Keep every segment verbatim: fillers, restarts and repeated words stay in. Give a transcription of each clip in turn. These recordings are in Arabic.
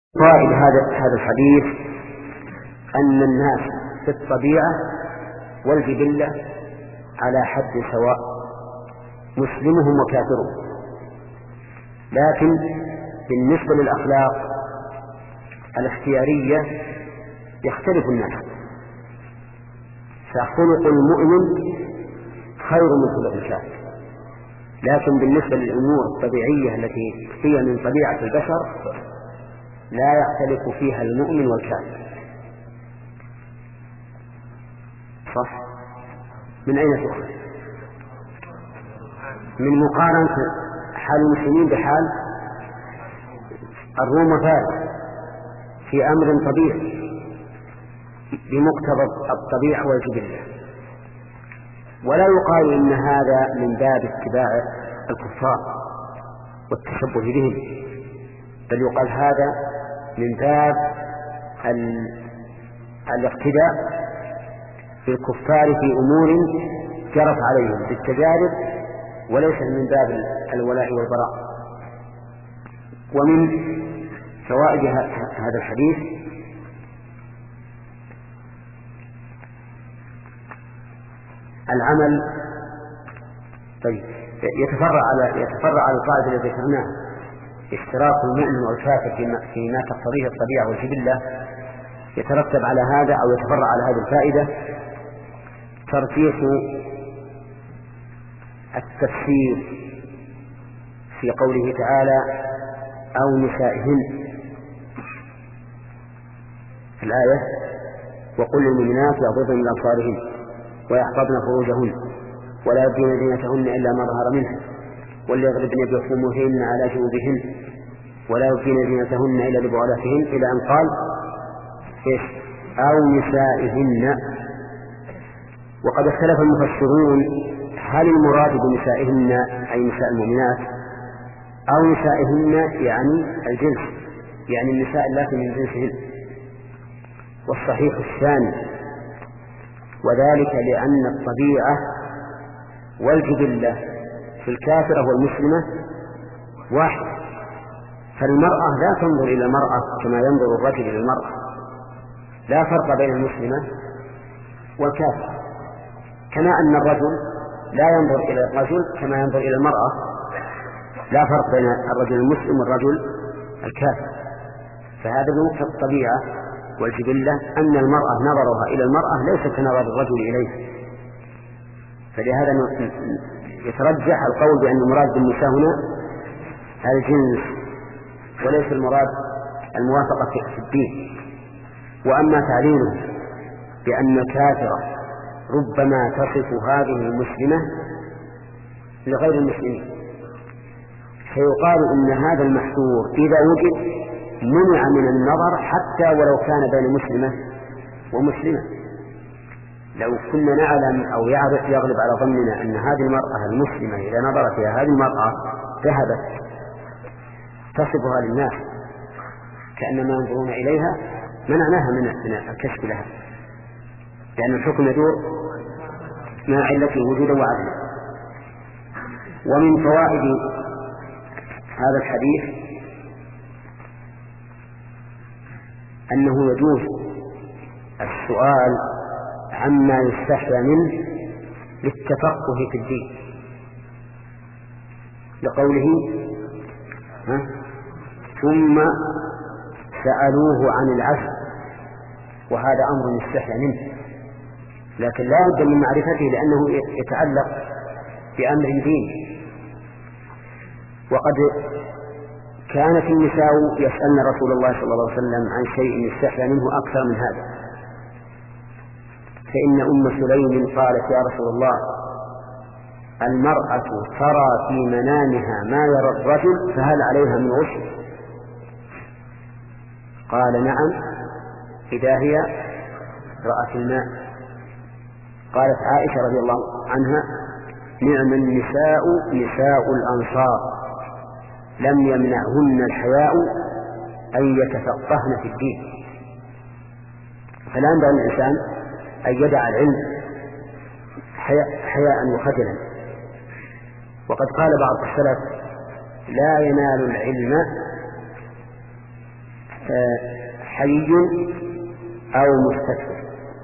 فائدة هذا هذا الحديث أن الناس في الطبيعة والجبلة على حد سواء، مسلمهم وكافرهم، لكن بالنسبة للأخلاق الاختيارية يختلف الناس، فخلق المؤمن خير من خلق الكافر. لكن بالنسبة للأمور الطبيعية التي هي من طبيعة البشر لا يختلف فيها المؤمن والكافر. صح؟ من أين تؤخذ؟ من مقارنة حال المسلمين بحال الروم وفارس في أمر طبيعي بمقتضى الطبيعة والجبلة، ولا يقال إن هذا من باب اتباع الكفار والتشبه بهم، بل يقال هذا من باب الاقتداء بالكفار في أمور جرت عليهم بالتجارب، وليس من باب الولاء والبراء. ومن فوائد هذا الحديث العمل. طيب يتفرع على يتفرع على القاعدة التي ذكرناها، اشتراك المؤمن والكافر فيما تقتضيه الطبيعة والجبلة، يترتب على هذا أو يتفرع على هذه الفائدة ترجيح التفسير في قوله تعالى أو نسائهن في الآية وقل للمؤمنات يغضضن من أبصارهن ويحفظن فروجهن ولا يبدين زينتهن إلا ما ظهر منها وليضربن بخمرهن على جيوبهن ولا يبدين زينتهن إلا لبعولتهن إلى أن قال إيش أو نسائهن. وقد اختلف المفسرون هل المراد بنسائهن أي نساء المؤمنات أو نسائهن يعني الجنس، يعني النساء اللاتي من جنسهن، والصحيح الثاني، وذلك لأن الطبيعة والجبلة في الكافرة والمسلمة واحد، فالمرأة لا تنظر إلى المرأة كما ينظر الرجل إلى المرأة، لا فرق بين المسلمة والكافر، كما أن الرجل لا ينظر إلى الرجل كما ينظر إلى المرأة، لا فرق بين الرجل المسلم والرجل الكافر. فهذا بمقتضى الطبيعة والجبلة أن المرأة نظرها إلى المرأة ليس كنظر الرجل إليه، فلهذا يترجح القول بأن المراد بالنساء هنا الجنس وليس المراد الموافقة في الدين. وأما تعليله بأن الكافرة ربما تصف هذه المسلمة لغير المسلمين، فيقال إن هذا المحذور إذا وجد منع من النظر حتى ولو كان بين مسلمة ومسلمة. لو كنا نعلم أو يغلب على ظننا أن هذه المرأة المسلمة إذا نظرت إلى هذه المرأة ذهبت تصفها للناس كأنما ينظرون إليها منعناها من الكشف لها، لأن الحكم يدور مع علة وجودا وعدما. ومن فوائد هذا الحديث أنه يجوز السؤال عما يستحيا منه للتفقه في الدين، لقوله ها ثم سألوه عن العفو، وهذا أمر يستحيا منه، لكن لا بد من معرفته لأنه يتعلق بأمر ديني. وقد كانت النساء يسألن رسول الله صلى الله عليه وسلم عن شيء يستحيا منه أكثر من هذا، فإن أم سليم قالت يا رسول الله المرأة ترى في منامها ما يرى الرجل فهل عليها من غسل؟ قال نعم إذا هي رأت الماء. قالت عائشة رضي الله عنها نعم النساء نساء الأنصار لم يمنعهن الحياء أن يتفقهن في الدين. فلا ينبغي الإنسان أن يدع العلم حياء وخجلا. وقد قال بعض السلف لا ينال العلم حي أو مستكبر.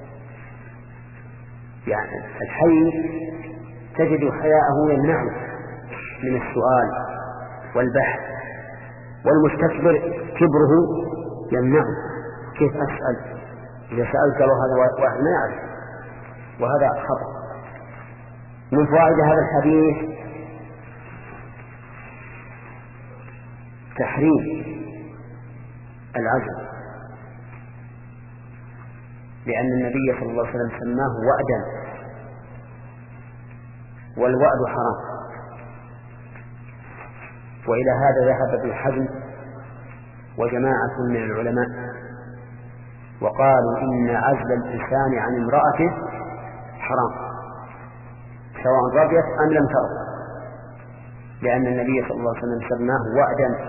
يعني الحي تجد حياءه يمنعه من السؤال والبحث، والمستكبر كبره يمنعه. كيف أسأل؟ إذا سألت له هذا واحد ما يعرف، وهذا خطأ. من فوائد هذا الحديث تحريم العزل، لأن النبي صلى الله عليه وسلم سماه وأدا، والوأد حرام. وإلى هذا ذهب ابن حزم وجماعة من العلماء وقالوا إن عزل الإنسان عن امرأته حرام سواء رضيت أم لم ترضى، لأن النبي صلى الله عليه وسلم سماه وأدا،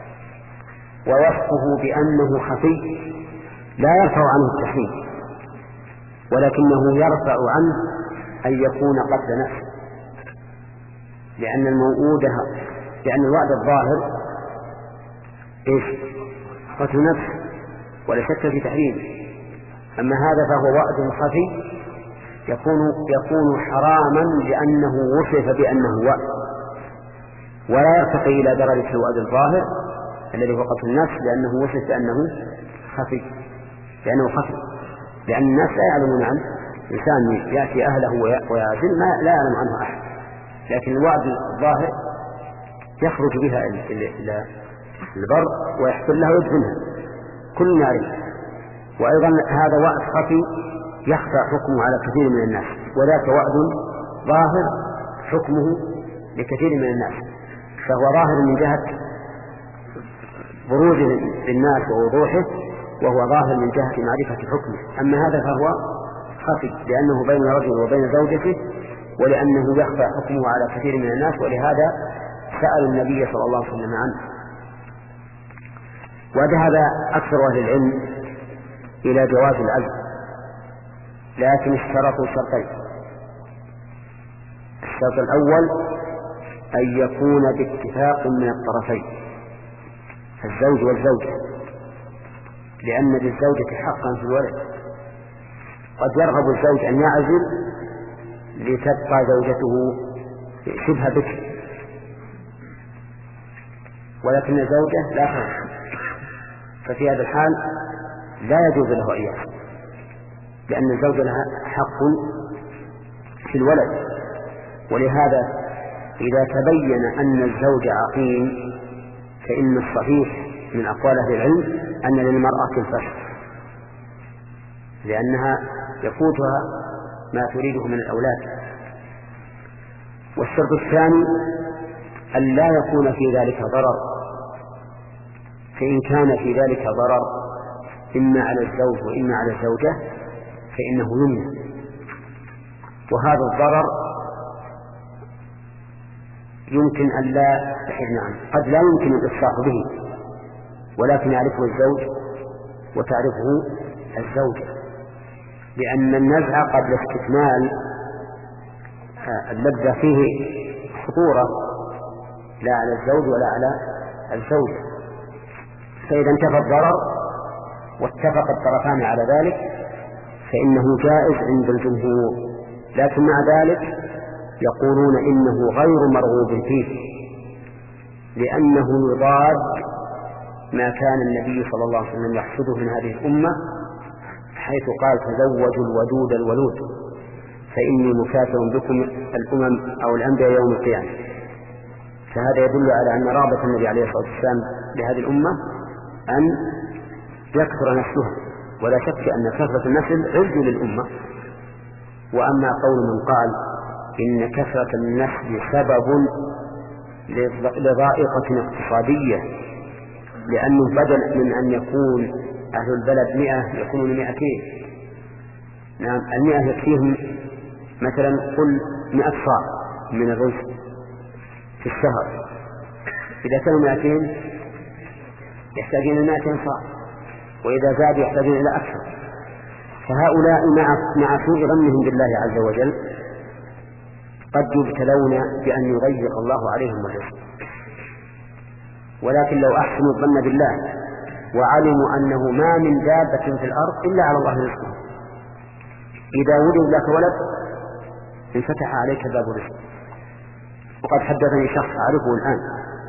ووصفه بأنه خفي لا يرفع عنه التحريم، ولكنه يرفع عنه أن يكون قتل نفس، لأن الموؤودة لأن الوعد الظاهر إيش؟ قتل نفس ولا شك في تحريمه. أما هذا فهو وعد خفي يكون يكون حراما لأنه وصف بأنه وعد، ولا يرتقي إلى درجة الوعد الظاهر الذي هو قتل النفس، لأنه وصف بأنه خفي لأنه خفي لأن الناس لا يعلمون عنه. إنسان يأتي أهله ويعزل ما لا يعلم عنه أحد، لكن الوعد الظاهر يخرج بها إلى البر ويحصل له ويدفنها كل يعرف. وأيضا هذا وعد خفي يخفى حكمه على كثير من الناس، وذاك وعد ظاهر حكمه لكثير من الناس، فهو ظاهر من جهة بروزه للناس ووضوحه، وهو ظاهر من جهة معرفة حكمه. أما هذا فهو خفي لأنه بين رجل وبين زوجته، ولأنه يخفى حكمه على كثير من الناس، ولهذا سأل النبي صلى الله عليه وسلم عنه. وذهب أكثر أهل العلم إلى جواز العزل، لكن اشترطوا شرطين. الشرط الأول أن يكون باتفاق من الطرفين، الزوج والزوجة، لأن للزوجة حقا في الولد. قد يرغب الزوج أن يعزل لتبقى زوجته شبه بكر، ولكن الزوجة لا ترغب، ففي هذا الحال لا يجوز له أن يعزل، لأن الزوجة لها حق في الولد. ولهذا إذا تبين أن الزوج عقيم فإن الصحيح من أقوال أهل العلم أن للمرأة الفسخ، لأنها يفوتها ما تريده من الأولاد. والشرط الثاني أن لا يكون في ذلك ضرر، فإن كان في ذلك ضرر إما على الزوج وإما على الزوجة فإنه يمنع. وهذا الضرر يمكن أن لا تحرم عنه، قد لا يمكن الإفصاح به، ولكن يعرفه الزوج وتعرفه الزوجة، لأن النزع قبل استكمال اللذة فيه خطورة لا على الزوج ولا على الزوجة. فإذا انتفى الضرر واتفق الطرفان على ذلك فإنه جائز عند الجمهور، لكن مع ذلك يقولون إنه غير مرغوب فيه، لأنه يضاد ما كان النبي صلى الله عليه وسلم يحصده من هذه الأمة، حيث قال تزوجوا الودود الولود فإني مكافر بكم الأمم أو الأنبياء يوم القيامة. فهذا يدل على أن رغبة النبي عليه الصلاة والسلام لهذه الأمة أن يكثر نسلها، ولا شك أن كثرة النسل عز للأمة. وأما قول من قال إن كثرة النسل سبب لضائقة اقتصادية، لأنه بدل من أن يكون أهل البلد مئة يكونون مئتين، نعم المئة يكفيهم مثلا قل مئة صاع من الرزق في الشهر، إذا كانوا مئتين يحتاجون مئتين صاع، وإذا زادوا يحتاجون إلى أكثر. فهؤلاء مع مع سوء ظنهم بالله عز وجل قد يبتلون بأن يضيق الله عليهم الرزق، ولكن لو أحسنوا الظن بالله وعلموا أنه ما من دابة في الأرض إلا على الله رزقها. إذا ولد لك ولد انفتح عليك باب الرزق. وقد حدثني شخص أعرفه الآن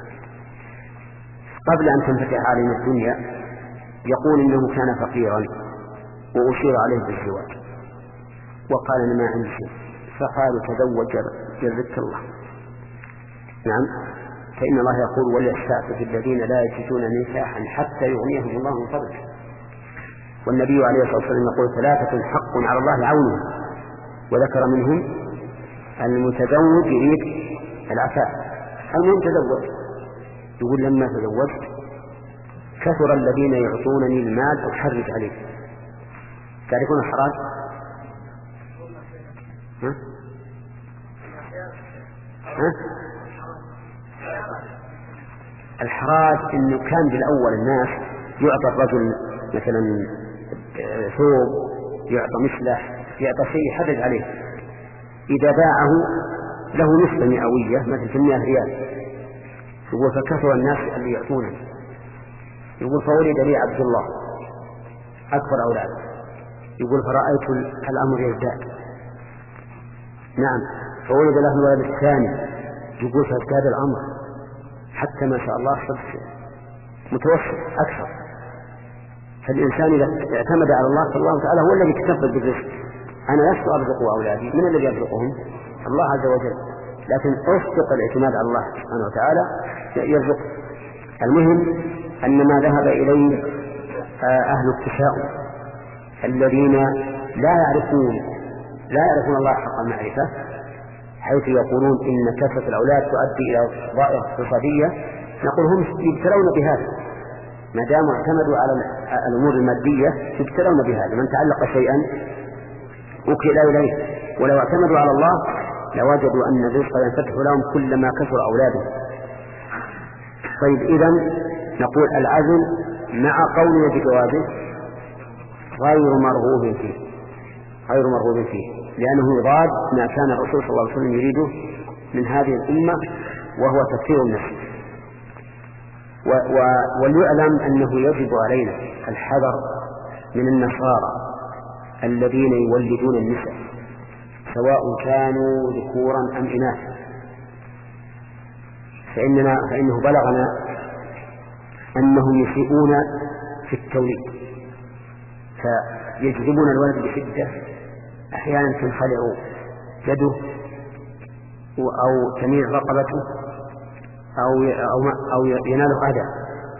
قبل أن تنفتح علينا الدنيا يقول إنه كان فقيرا وأشير عليه بالزواج وقال أنا ما عندي شيء، فقال تزوج جزك الله. نعم، فإن الله يقول وليستعفف الذين لا يجدون نكاحا حتى يغنيهم الله من فضله. والنبي عليه الصلاة والسلام يقول ثلاثة حق على الله عونه، وذكر منهم المتزوج يريد العفاف. المهم تزوج، يقول لما تزوجت كثر الذين يعطونني المال أحرج عليه. تعرفون الحراج؟ ها؟ ها؟ الحراج إنه كان بالأول الناس يعطى الرجل مثلا ثوب، يعطى مسلح، يعطى شيء يحرج عليه، إذا باعه له نسبة مئوية مثل ثمانية ريال. يقول فكثر الناس اللي يعطونه. يقول فولد لي عبد الله أكبر أولاده. يقول فرأيت الأمر يزداد. نعم، فولد له الولد الثاني. يقول فازداد الأمر حتى ما شاء الله صرت متوسط أكثر. فالإنسان إذا اعتمد على الله فالله تعالى هو الذي يتكفل بالرزق. أنا لست أرزق أولادي، من الذي يرزقهم؟ الله عز وجل. لكن أصدق الاعتماد على الله سبحانه وتعالى يرزق. المهم أن ما ذهب إليه أهل التشاؤم الذين لا يعرفون لا يعرفون الله حق المعرفة، حيث يقولون إن كثرة الأولاد تؤدي إلى ضائقة اقتصادية، نقول هم يبتلون بهذا ما داموا اعتمدوا على الأمور المادية، يبتلون بهذا. من تعلق شيئا وكل إليه، ولو اعتمدوا على الله لوجدوا أن الرزق ينفتح لهم كلما كثر أولاده. طيب، إذن نقول العزل مع قولنا بجوازه غير مرغوب فيه، غير مرغوب فيه، لأنه يضاد ما كان الرسول صلى الله عليه وسلم يريده من هذه الأمة وهو تكفير النفس. وليعلم أنه يجب علينا الحذر من النصارى الذين يولدون النساء سواء كانوا ذكورا أم إناثا. فإننا فإنه بلغنا أنهم يسيئون في التوليد، فيجذبون الولد بشدة، أحيانا تنخلع يده أو تميل رقبته أو أو يناله أذى،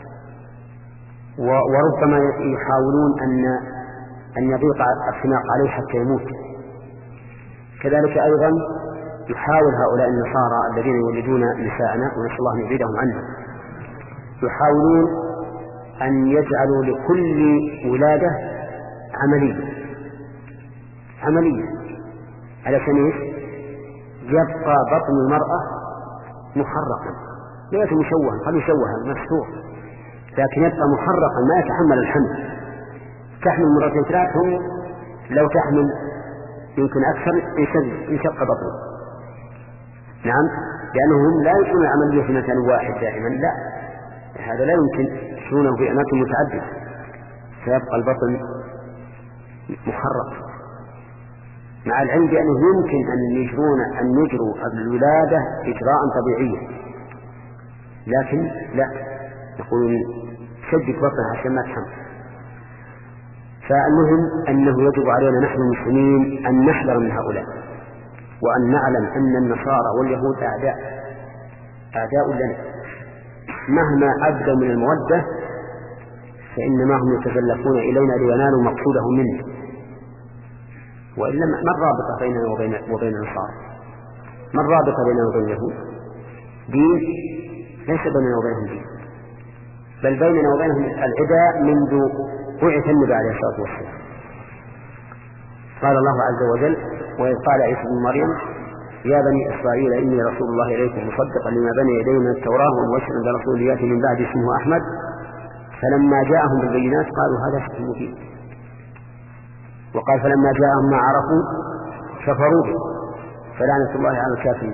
وربما يحاولون أن أن يضيق الخناق عليه حتى يموت. كذلك أيضا يحاول هؤلاء النصارى الذين يولدون نساءنا ونسأل الله أن يبعدهم عنه، يحاولون أن يجعلوا لكل ولادة عملية عملية على سبيل يبقى بطن المرأة محرقا، ليس مشوها، قد يشوها مستور، لكن يبقى محرقا ما يتحمل الحمل. تحمل مرتين ثلاث، هم لو تحمل يمكن أكثر ينشق بطنه. نعم، لأنهم لا يكون العملية في مكان واحد دائما، لا، هذا لا يمكن، يكونوا في أماكن متعددة، فيبقى البطن محرق، مع العلم بأنه يمكن أن يجرون أن يجروا الولادة إجراء طبيعيا، لكن لا، يقولون شدك بطنها عشان ما تحمل. فالمهم أنه يجب علينا نحن المسلمين أن نحذر من هؤلاء، وأن نعلم أن النصارى واليهود أعداء أعداء لنا، مهما أبدوا من المودة فإنما هم يتزلفون إلينا لينالوا مقصودهم منا. وإلا ما الرابطة بيننا وبين وبين النصارى؟ ما الرابطة بيننا وبين اليهود؟ دين؟ ليس بيننا وبينهم دين، بل بيننا وبينهم العداء منذ بعث النبي عليه الصلاة والسلام. قال الله عز وجل: وإذ قال عيسى بن مريم يا بني إسرائيل إني رسول الله إليكم مصدقا لما بين يدي من التوراة ومبشرا برسول يأتي من بعد اسمه أحمد فلما جاءهم بالبينات قالوا هذا سحر مبين. وقال فلما جاءهم ما عرفوا كفروا به فلعنة الله على الكافرين.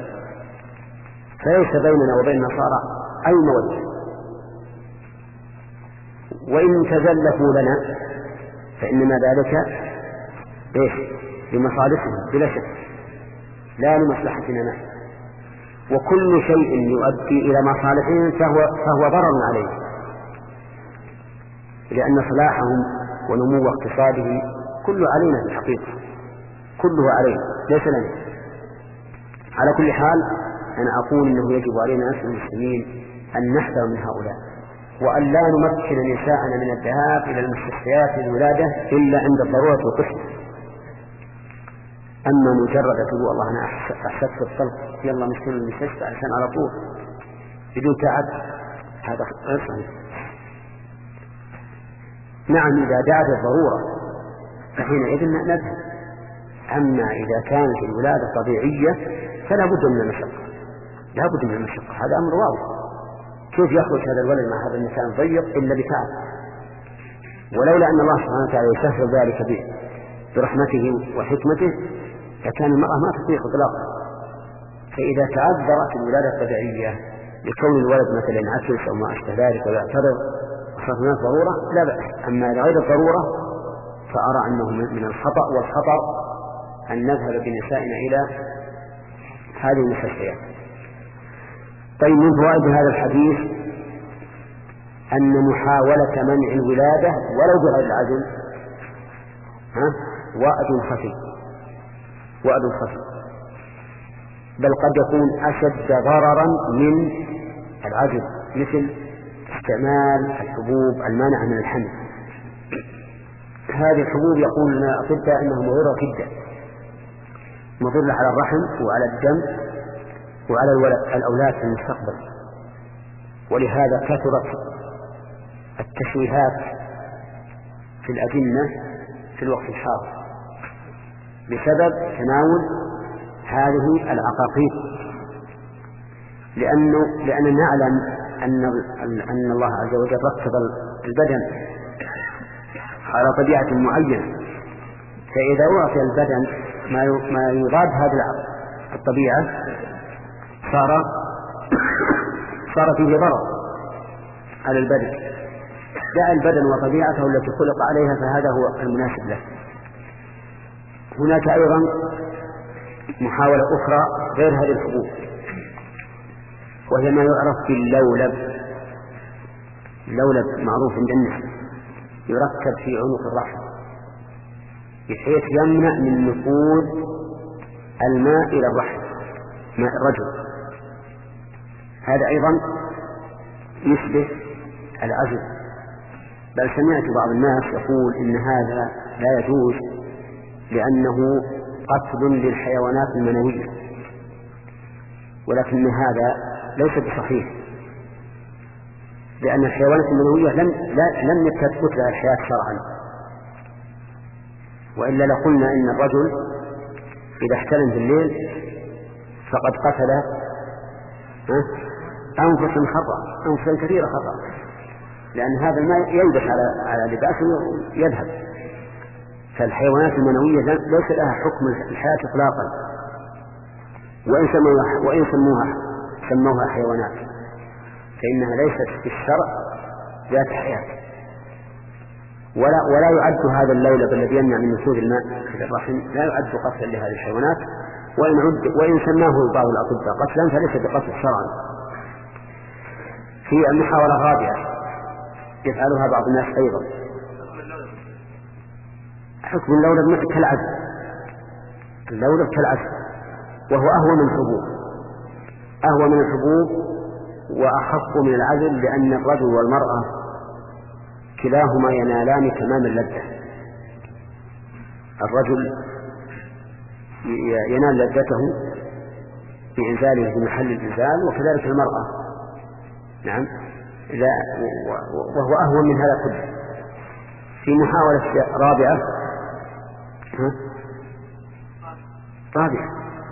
فليس بيننا وبين النصارى أي مودة، وإن تزلفوا لنا فإنما ذلك إيش؟ لمصالحهم بلا شك، لا لمصلحتنا نحن، وكل شيء يؤدي إلى مصالحهم فهو, فهو ضرر عليه، لأن صلاحهم ونمو اقتصادهم كله علينا في الحقيقة، كله علينا ليس لنا. على كل حال أنا أقول إنه يجب علينا نحن المسلمين أن نحذر من هؤلاء، وأن لا نمكن نساءنا من الذهاب إلى المستشفيات للولادة إلا عند الضرورة والقسم. أما مجرد تقول والله أنا أحسست في الطلق يلا نسكن المستشفى عشان على طول بدون تعب، هذا غير صحيح. نعم إذا دعت الضرورة فحينئذ نذهب، أما إذا كانت الولادة طبيعية فلا بد من المشقة، لا بد من المشقة، هذا أمر واضح. كيف يخرج هذا الولد مع هذا المكان ضيق إلا بتعب؟ ولولا أن الله سبحانه وتعالى يسهل ذلك برحمته وحكمته لكان المرأة ما تطيق إطلاقا. فإذا تعذرت الولادة الطبيعية لكون الولد مثلا عكس أو ما أشبه ذلك ويعترض وصارت هناك ضرورة لا بأس. أما لغير الضرورة فأرى أنه من الخطأ والخطر أن نذهب بنسائنا إلى هذه المستشفيات. طيب من فوائد هذا الحديث أن محاولة منع الولادة ولو بغير العزل ها وأد خفي، وأد خفي، بل قد يكون أشد ضررا من العزل، مثل استعمال الحبوب المانعة من الحمل. هذه الحبوب يقول لنا الأطباء أنها مضرة جدا، مضرة على الرحم وعلى الدم وعلى الأولاد في المستقبل، ولهذا كثرت التشويهات في الأجنة في الوقت الحاضر بسبب تناول هذه العقاقير، لأنه لأننا نعلم أن أن الله عز وجل رتب البدن على طبيعة معينة، فإذا أعطي البدن ما يضاد هذه الطبيعة صار صار فيه ضرر على البدن. دع البدن وطبيعته التي خلق عليها فهذا هو المناسب له. هناك أيضا محاولة أخرى غير هذه الحبوب، وهي ما يعرف باللولب. اللولب معروف عند الناس، يركب في عنق الرحم بحيث يمنع من نفوذ الماء إلى الرحم، ماء الرجل. هذا أيضا يشبه العزل، بل سمعت بعض الناس يقول إن هذا لا يجوز لأنه قتل للحيوانات المنوية، ولكن هذا ليس بصحيح، لأن الحيوانات المنوية لم لم تثبت لها الحياة شرعا، وإلا لقلنا إن الرجل إذا احتلم في الليل فقد قتل أنفسا خطأ، أنفسا كثيرة خطأ، لأن هذا الماء يلبس على على لباسه ويذهب. فالحيوانات المنوية ليس لها حكم الحياة إطلاقا، وإن سموها وإن سموها سموها حيوانات فإنها ليست في الشرع ذات حياة. ولا ولا يعد هذا اللولب الذي يمنع من نفوذ الماء في الرحم لا يعد قتلا لهذه الحيوانات، وإن عد وإن سماه بعض الأطباء قتلا فليس بقتل شرعا. في المحاولة الرابعة يفعلها بعض الناس أيضا، حكم اللولب كالعزل، اللولب كالعزل، وهو أهون من الحبوب، أهون من الحبوب وأخف من العزل، لأن الرجل والمرأة كلاهما ينالان تمام اللذة. الرجل ينال لذته بإنزاله في محل الإنزال، وكذلك المرأة نعم لا، وهو أهون من هذا كله. في محاولة رابعة ها؟ رابعة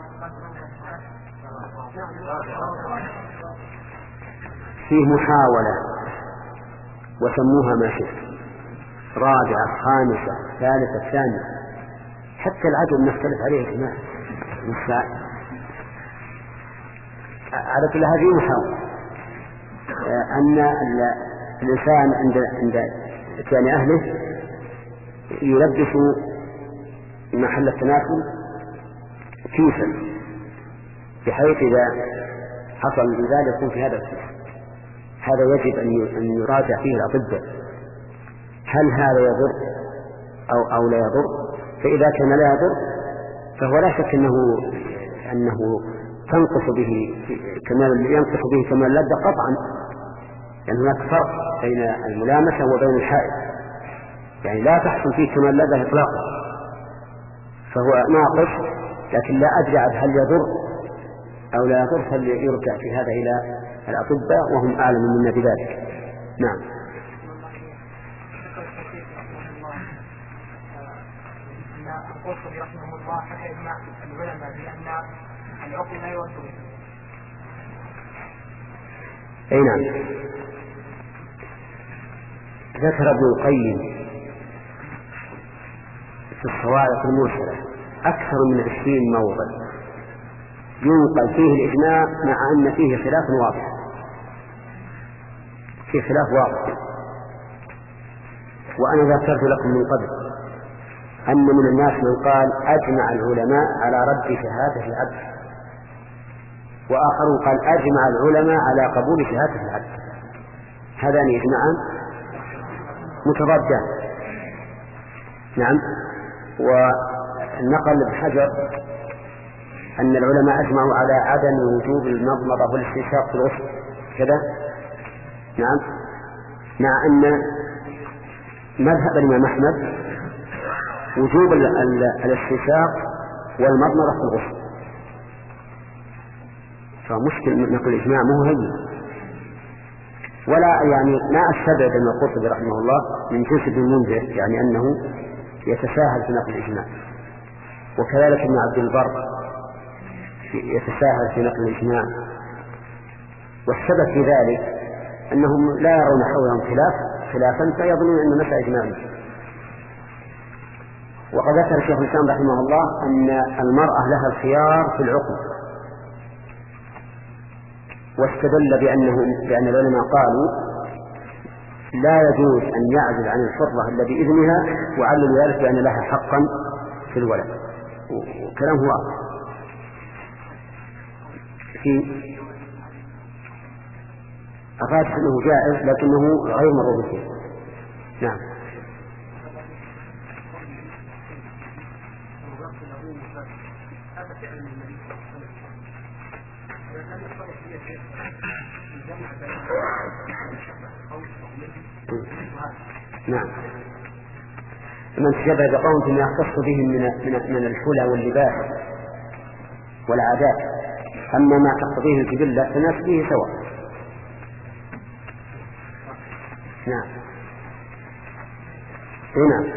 فيه محاولة وسموها ما شئت، رابعة خامسة ثالثة ثانية، حتى العدد نختلف عليه جماعة نساء. على كل هذه محاولة أن الإنسان عند عند إتيان أهله يلبس محل التناسل كيسا، بحيث إذا حصل من ذلك يكون في هذا الكيس. هذا يجب أن يراجع فيه الأطباء، هل هذا يضر أو, أو لا يضر؟ فإذا كان لا يضر فهو لا شك أنه, أنه تنقص به كمال ينقص به كمال اللذة قطعا، يعني هناك فرق بين الملامسة وبين الحائل، يعني لا تحصل فيه كمال اللذة إطلاقا، فهو ناقص. لكن لا أدري هل يضر أو لا يضر، فليرجع في هذا إلى الأطباء وهم أعلم منا بذلك. نعم. القرطبي رحمه الله حكى إجماع العلماء بأن العقل لا يوصل. أي نعم. ذكر ابن القيم في الصواعق المرسلة أكثر من عشرين موضع ينقل فيه الإجماع مع أن فيه خلاف واضح، فيه خلاف واضح. وأنا ذكرت لكم من قبل أن من الناس من قال أجمع العلماء على رد شهادة العبد، وآخرون قال أجمع العلماء على قبول شهادة العبد. هذان إجماعان متضادان. نعم. ونقل ابن حجر أن العلماء أجمعوا على عدم وجوب المضمضة والاستنشاق في الغسل كذا. نعم. مع أن مذهب الإمام أحمد وجوب الاستنشاق والمضمضة في الغسل، فمشكل نقل الإجماع مو هين. ولا يعني ما أستبعد أن القرطبي رحمه الله من جنس ابن المنذر، يعني أنه يتساهل في نقل الإجماع، وكذلك ابن عبد البر يتساهل في نقل الإجماع. والسبب في ذلك أنهم لا يرون حولهم خلاف خلافا فيظنون أن مسألة إجماعية. وقد ذكر الشيخ الإسلام رحمه الله أن المرأة لها الخيار في العقد، واستدل بأنه بأن العلماء قالوا لا يجوز أن يعزل عن الحرة إلا بإذنها، وعلل ذلك بأن لها حقا في الولد، وكلام هو في الراجح أنه جائز لكنه غير مرغوب فيه. نعم. نعم. من تشبه بقوم فيما يختص بهم من من من الحلى واللباس والعادات، أما ما تقتضيه الجبلة فالناس فيه سواء. نعم. نعم.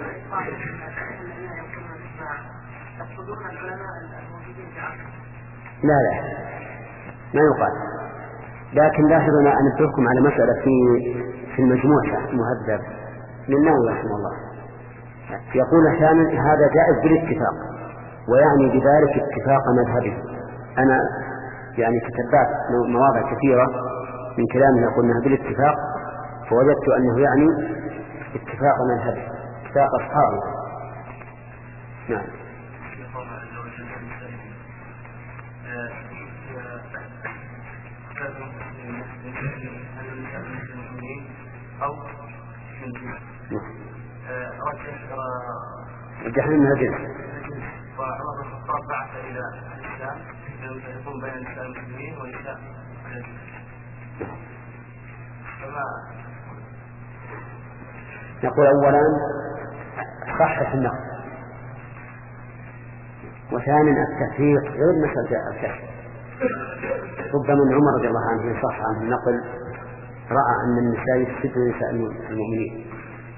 لا لا ما يقال. لكن لاحظوا أنا أنبهكم على مسألة في في المجموع المهذب للنووي رحمه الله، يقول أحيانا هذا جائز بالاتفاق، ويعني بذلك اتفاق مذهبه. أنا يعني تتبعت مواضع كثيرة من كلامه يقول أنها بالاتفاق، فوجدت أنه يعني اتفاق مذهبه، اتفاق أصحابه. نعم. أو الجحيم من الجنس. وعمر بن الخطاب بعث إلى الإسلام يكون بين الإسلام المسلمين والإسلام نقول أولا صحة النقل، وثانيا التفريق غير مسألة الكشف. ربما من عمر رضي الله عنه صح عنه النقل رأى أن النساء يفسدن نساء المؤمنين،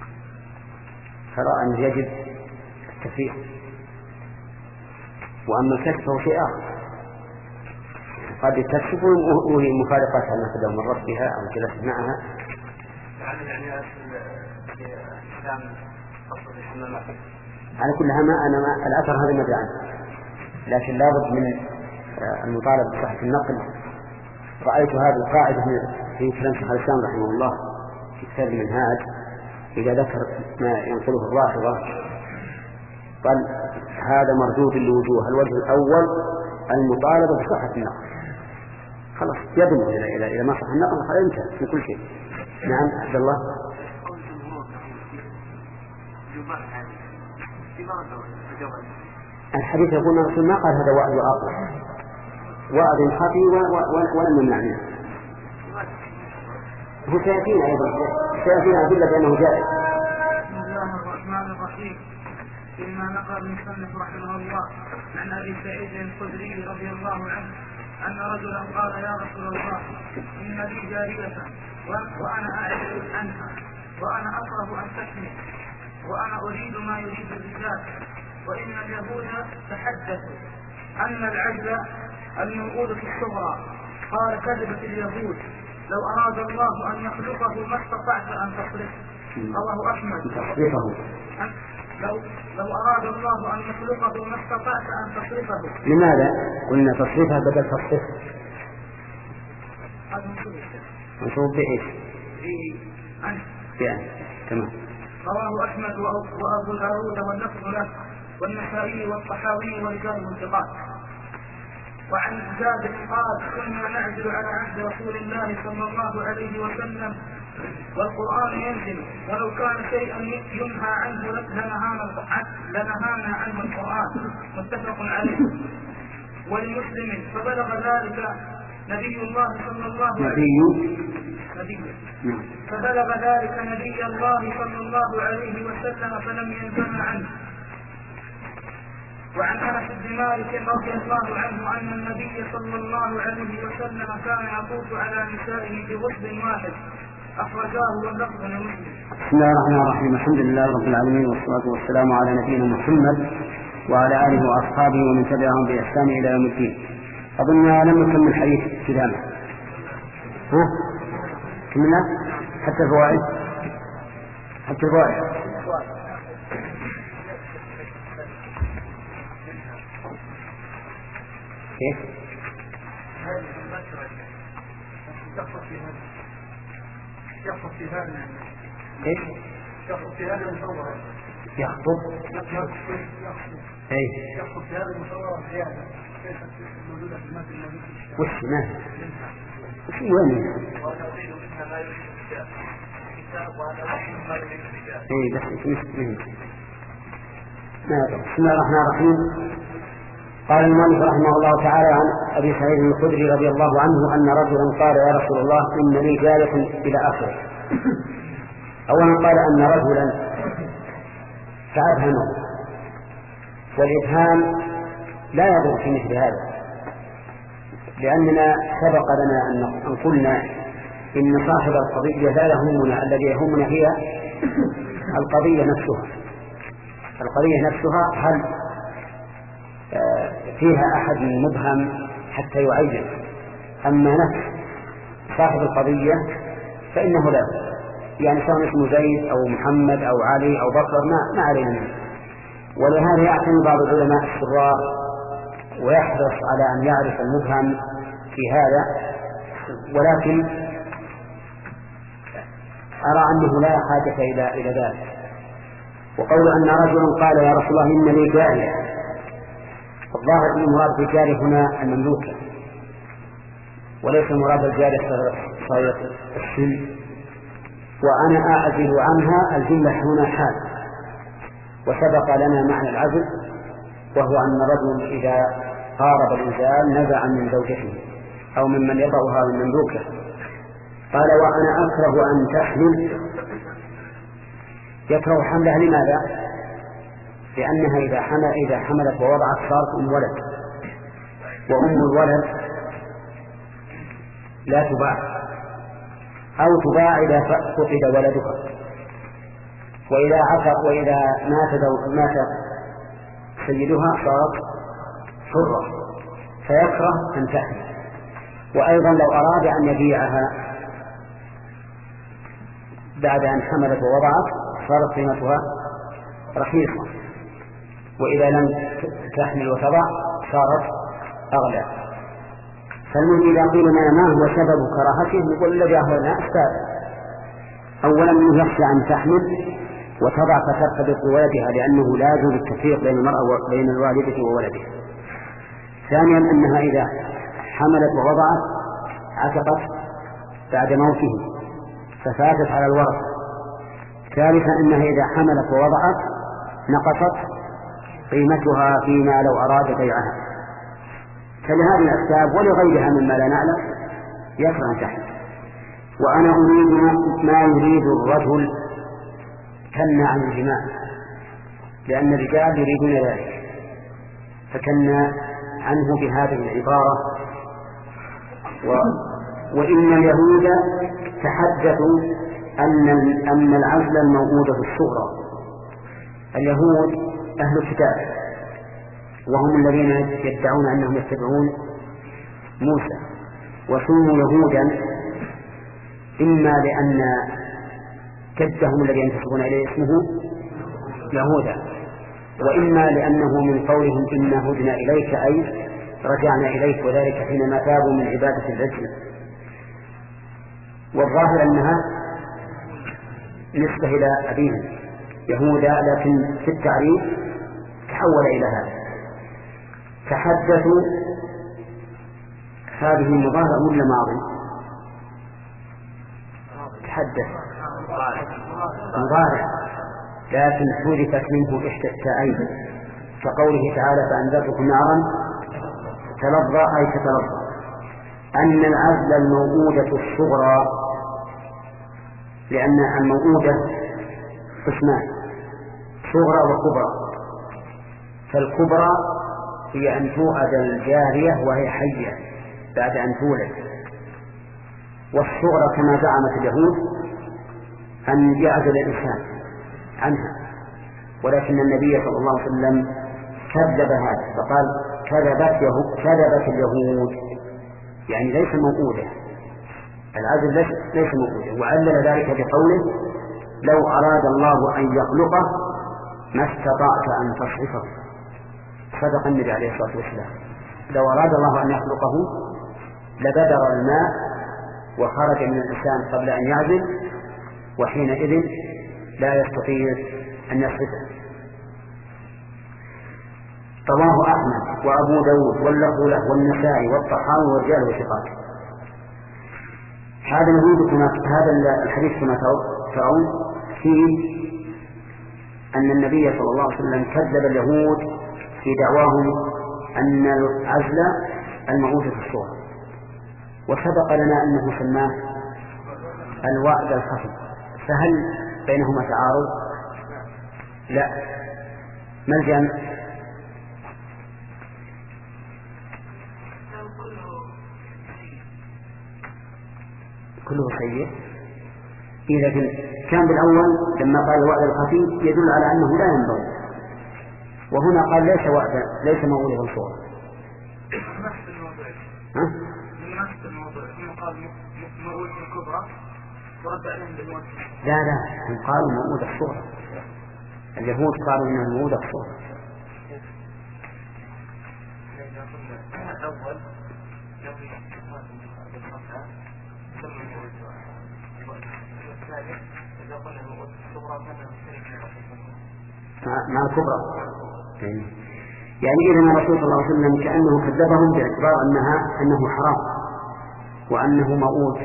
فرأى أنه يجب التفريق. وأما الكشف فهو شيء آخر، قد تكشف وهي مفارقة كما تدعو من ربها أو جلست معها. على كل ما أنا ما الأثر هذا ما أدري عنه، لكن لابد من المطالبة بصحة النقل. رأيت هذه القاعدة في كلام شيخ الإسلام رحمه الله في كتاب المنهاج، إذا ذكر ما ينقله الرافضة قال هذا مردود لوجوه. الوجه الأول المطالبة بصحة النقل، خلاص يضمن إلى إلى إلى ما صح النقل خلاص انتهى من كل شيء. نعم عبد الله. الحديث يقول الرسول ما قال هذا وعد وعقل، وعد خفي ولم يمنع منه. هو سيأتينا أيضا سيأتينا أدلة بأنه جائز. بسم الله الرحمن الرحيم. فيما نقل المصنف رحمه الله عن أبي سعيد الخدري رضي الله عنه أن رجلا قال يا رسول الله إن لي جارية وأنا أعرف عنها وأنا أكره أن تشمل وأنا أريد ما يريد الرجال، وإن اليهود تحدثوا أن العجل الموجود في الصغرى. قال كذبت اليهود، لو أراد الله أن يخلقه ما استطعت أن تصرفه. رواه أحمد. لو لو أراد الله أن يخلقه ما استطعت أن تصرفه. لماذا قلنا تصرفها بدل تصرفه؟ هذا منصوب. منصوب بإيش؟ أنت. يعني تمام. رواه أحمد وأبو داود واللفظ له والنسائي والطحاوي ورجال الثقات. وعن جابر قال كنا نعزل على عهد رسول الله صلى الله عليه وسلم والقرآن ينزل، ولو كان شيئا ينهى عنه لنهانا لنهانا عنه القرآن. متفق عليه. ولمسلم فبلغ ذلك نبي الله صلى الله عليه وسلم فبلغ ذلك نبي الله صلى الله عليه وسلم فلم ينزل عنه. وعن أنس بن مالك رضي الله عنه أن النبي صلى الله عليه وسلم كان يطوف على نسائه بغسل واحد. أخرجاه واللفظ لمسلم. بسم الله الرحمن الرحيم. الحمد لله رب العالمين والصلاة والسلام على نبينا محمد وعلى آله وأصحابه ومن تبعهم بإحسان إلى يوم الدين. أظننا لم نكمل الحديث كلامه. ها؟ كملنا حتى الفوائد حتى الفوائد. كيف؟ يخطب في هذا ايش؟ يخطب في هذا المصور. يخطب؟ يخطب اي يخطب في هذا المصور زيادة ليست موجودة في المثل الذي وش ما؟ وش وين؟ وتقول إنما يريد الكتاب وهذا ما يريد الرجال. اي بس مش مهم. بسم الله الرحمن الرحيم. قال المؤلف رحمه الله تعالى عن أبي سعيد الخدري رضي الله عنه أن رجلا قال يا رسول الله إن لي جارية إلى آخره. أولا قال أن رجلا فأبهمه، والإبهام لا يضر في مثل هذا، لأننا سبق لنا أن قلنا إن صاحب القضية لا يهمنا، الذي يهمنا هي القضية نفسها. القضية نفسها هل فيها أحد مبهم حتى يعين، أما نفس صاحب القضية فإنه لا، يعني سواء اسمه زيد أو محمد أو علي أو بكر ما ما علينا منه. ولهذا يعتني بعض العلماء السراء ويحرص على أن يعرف المبهم في هذا، ولكن أرى أنه لا حاجة إلى إلى ذلك. وقول أن رجلا قال يا رسول الله إن لي جارية، الظاهر أن المراد بالجارية هنا المملوكة، وليس مراد الجارية صغيرة السن. وأنا أعزل عنها، الجملة هنا حال، وسبق لنا معنى العزل، وهو أن الرجل إذا قارب الإنزال نزع من زوجته أو ممن يطأها من مملوكه. قال وأنا أكره أن تحمل، يكره حملها لماذا؟ لأنها إذا حمل إذا حملت ووضعت صارت أم ولد، وأم الولد لا تباع، أو تباع إذا فقد ولدها، وإذا عفق وإذا مات مات سيدها صارت حرة، فيكره أن تحمل. وأيضا لو أراد أن يبيعها بعد أن حملت ووضعت صارت قيمتها رخيصة، وإذا لم تحمل وتضع صارت أغلى. فالمهم إذا قيل لنا ما هو سبب كراهته نقول الذي أهوى الناس سابع، أولا أنه يخشى أن تحمل وتضع فترتبط بولدها، لأنه لا يجوز التفريق بين المرأة وبين الوالدة وولدها. ثانيا أنها إذا حملت ووضعت عتقت بعد موته ففاتت على الورثة. ثالثا أنها إذا حملت ووضعت نقصت قيمتها فيما لو أراد بيعها. فلهذه الأسباب ولغيرها مما لا نعلم يكره أن تحمل. وأنا أريد ما يريد الرجل كنا عن الجماع، لأن الرجال يريدون ذلك، فكنا عنه بهذه العبارة. و... وإن اليهود تحدثوا أن أن العزل الموجود في الصغرى. اليهود أهل الكتاب وهم الذين يدعون أنهم يتبعون موسى، وسموا يهودا إما لأن جدهم الذي ينتسبون إليه اسمه يهودا، وإما لأنه من قولهم إنا هدنا إليك أي رجعنا إليك، وذلك حينما تابوا من عبادة الرجل. والظاهر أنها نسبة إلى أبيهم يهودا، لكن في التعريف تحول إلى هذا. تحدثوا هذه مضارع ولا ماضي؟ تحدث مضارع، لكن حذفت منه إحدى التاءين كقوله تعالى فأنذرتكم نارا تلظى أي تتلظى. أن العزل الموؤودة الصغرى، لأن الموؤودة قسمان صغرى وكبرى، فالكبرى هي أن توعد الجارية وهي حية بعد أن تولد، والصغرى كما زعمت اليهود أن يعزل الإنسان عنها. ولكن النبي صلى الله عليه وسلم كذب هذا فقال كذبت يهود كذبت اليهود، يعني ليس موؤودة، العزل ليس موؤودة. وعلل ذلك بقوله لو أراد الله أن يخلقه ما استطعت أن تصرفه. صدق النبي عليه الصلاة والسلام، لو أراد الله أن يخلقه لبدر الماء وخرج من الإنسان قبل أن يعزل، وحينئذ لا يستطيع أن يصرفه. رواه أحمد وأبو داود واللفظ له والنسائي والطحاوي والرجال وثقات. هذا نريد كما هذا الحديث كما ترون فيه أن النبي صلى الله عليه وسلم كذب اليهود في دعواهم أن العزل الموؤود في الصغر، وسبق لنا أنه سماه الوعد الخفي. فهل بينهما تعارض؟ لا. ما الجمع؟ كله سيء. إذا كان بالأول لما قال الوعد الخفي يدل على أنه لا ينبغي، وهنا قال ليس وعدا ليس موعودا بالصغر. ها؟ لا لا هم قالوا موعود الصغر، اليهود قالوا إنه موعود الصغر. مع الكبرى، يعني إذا الرسول صلى الله عليه وسلم كأنه كذبهم باعتبار أنها أنه حرام وأنه موعود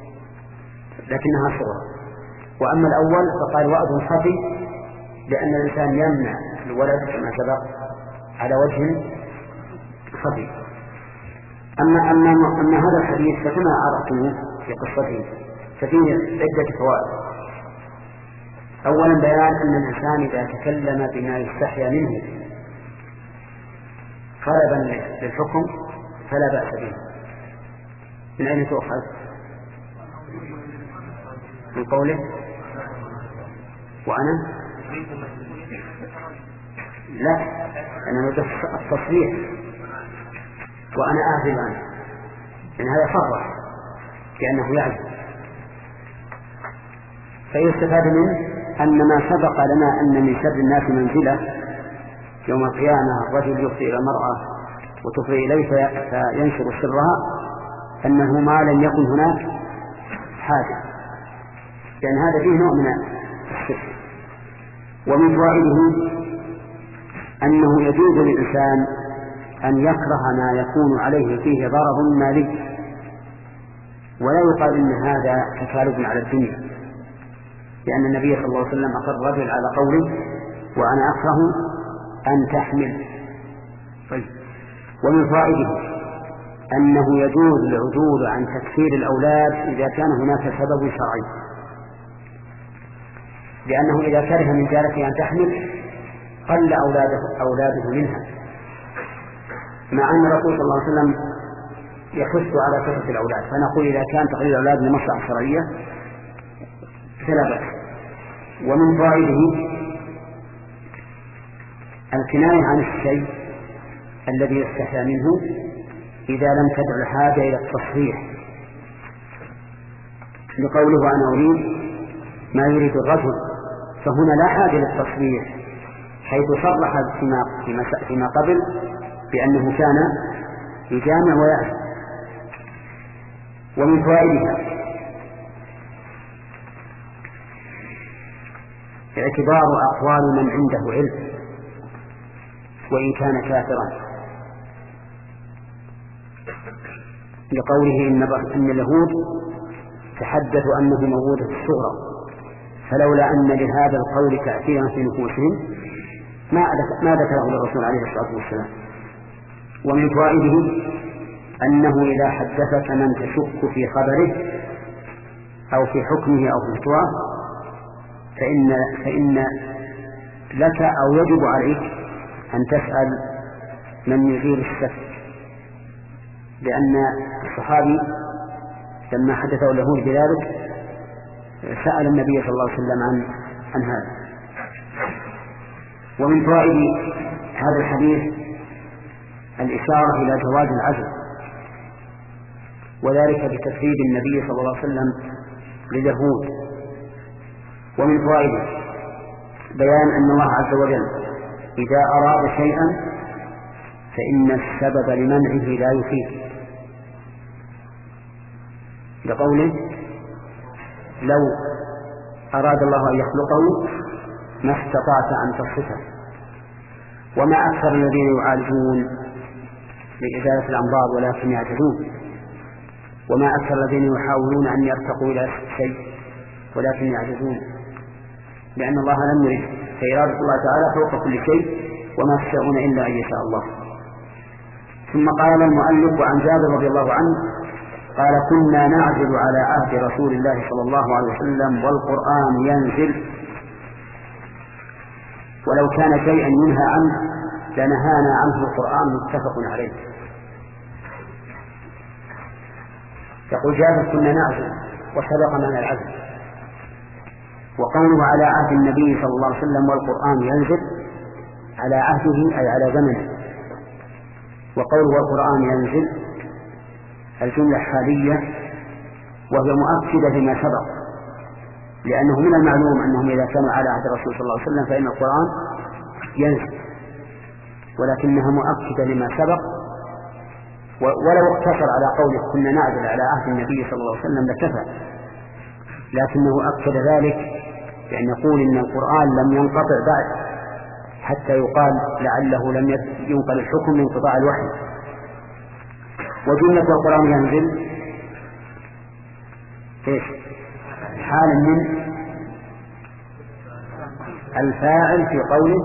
لكنها صغرى. وأما الأول فقال وعد خفي لأن الإنسان يمنع الولد كما سبق على وجه خفي. أما, أما, أما هذا الحديث فكما عرفتم في قصته ففيه عدة فوائد. أولا بيان أن الإنسان إذا تكلم بما يستحيا منه طلبا للحكم فلا بأس به. من أين تؤخذ؟ من قوله وأنا لا أنا نريد التصريح وأنا أعزل عنه، لأن هذا صرح كأنه يعزل. فيستفاد منه أن ما سبق لنا أن من شر الناس منزلة يوم القيامة الرجل يفضي إلى المرأة وتفضي إليه فينشر سرها، أنه ما لم يكن هناك حاجة. لأن هذا فيه نوع من الشرك. ومن فوائده أنه يجوز للإنسان أن يكره ما يكون عليه فيه ضرر مالي، ولا يقال إن هذا تكالب على الدنيا، لأن النبي صلى الله عليه وسلم أقر الرجل على قوله وأنا أكره أن تحمل. طيب. ومن فوائده أنه يجوز العدول عن تكفير الأولاد إذا كان هناك سبب شرعي، لأنه إذا كره من جارته أن تحمل قل أولاده, أولاده منها، مع أن الرسول صلى الله عليه وسلم يحث على كثرة الأولاد، فنقول إذا كان تقليل الأولاد لمصلحة شرعية فلا بأس. ومن فوائده الكناية عن الشيء الذي يستحيا منه إذا لم تدع الحاجة إلى التصريح، لقوله أنا أريد ما يريد الرجل، فهنا لا حاجة للتصريح، حيث صرح فيما, فيما قبل بأنه كان يجامع ويأتي. ومن فوائدها اعتبار أقوال من عنده علم وإن كان كافرا، لقوله إن اليهود تحدثوا أنه موجود في الصغرى، فلولا أن لهذا القول تأثيرا في نفوسهم ما ذكره للرسول عليه الصلاة والسلام. ومن فوائده أنه إذا حدثك من تشك في خبره أو في حكمه أو في فتواه فإن, فإن لك أو يجب عليك أن تسأل من يزيل الشك، لأن الصحابي لما حدثه اليهود بذلك سأل النبي صلى الله عليه وسلم عن, عن هذا. ومن فوائد هذا الحديث الإشارة إلى جواز العزل، وذلك بتكذيب النبي صلى الله عليه وسلم لليهود. ومن فوائده بيان أن الله عز وجل إذا أراد شيئا فإن السبب لمنعه لا يفيد، لقوله لو أراد الله أن يخلقه ما استطعت أن تصفه. وما أكثر الذين يعالجون لإزالة الأمراض ولكن يعجزون، وما أكثر الذين يحاولون أن يرتقوا إلى شيء ولكن يعجزون، لأن الله لم يرد، فإرادة الله تعالى فوق كل شيء وما تشاءون إلا أن يشاء الله. ثم قال المؤلف وعن جابر رضي الله عنه قال كنا نعزل على عهد رسول الله صلى الله عليه وسلم والقرآن ينزل، ولو كان شيئا ينهى عنه لنهانا عنه القرآن متفق عليه. يقول جابر كنا نعزل وسبق من العزل، وقوله على عهد النبي صلى الله عليه وسلم والقرآن ينزل على عهده أي على زمنه، وقوله والقرآن ينزل الجملة حالية وهي مؤكدة لما سبق، لأنه من المعلوم أنهم إذا كانوا على عهد الرسول صلى الله عليه وسلم فإن القرآن ينزل، ولكنها مؤكدة لما سبق. ولو اقتصر على قوله كنا نعزل على عهد النبي صلى الله عليه وسلم لكفى، لكنه أكد ذلك بأن يقول إن القرآن لم ينقطع بعد حتى يقال لعله لم ينقل الحكم من انقطاع الوحي. وجملة القرآن ينزل إيش؟ حال من الفاعل في قوله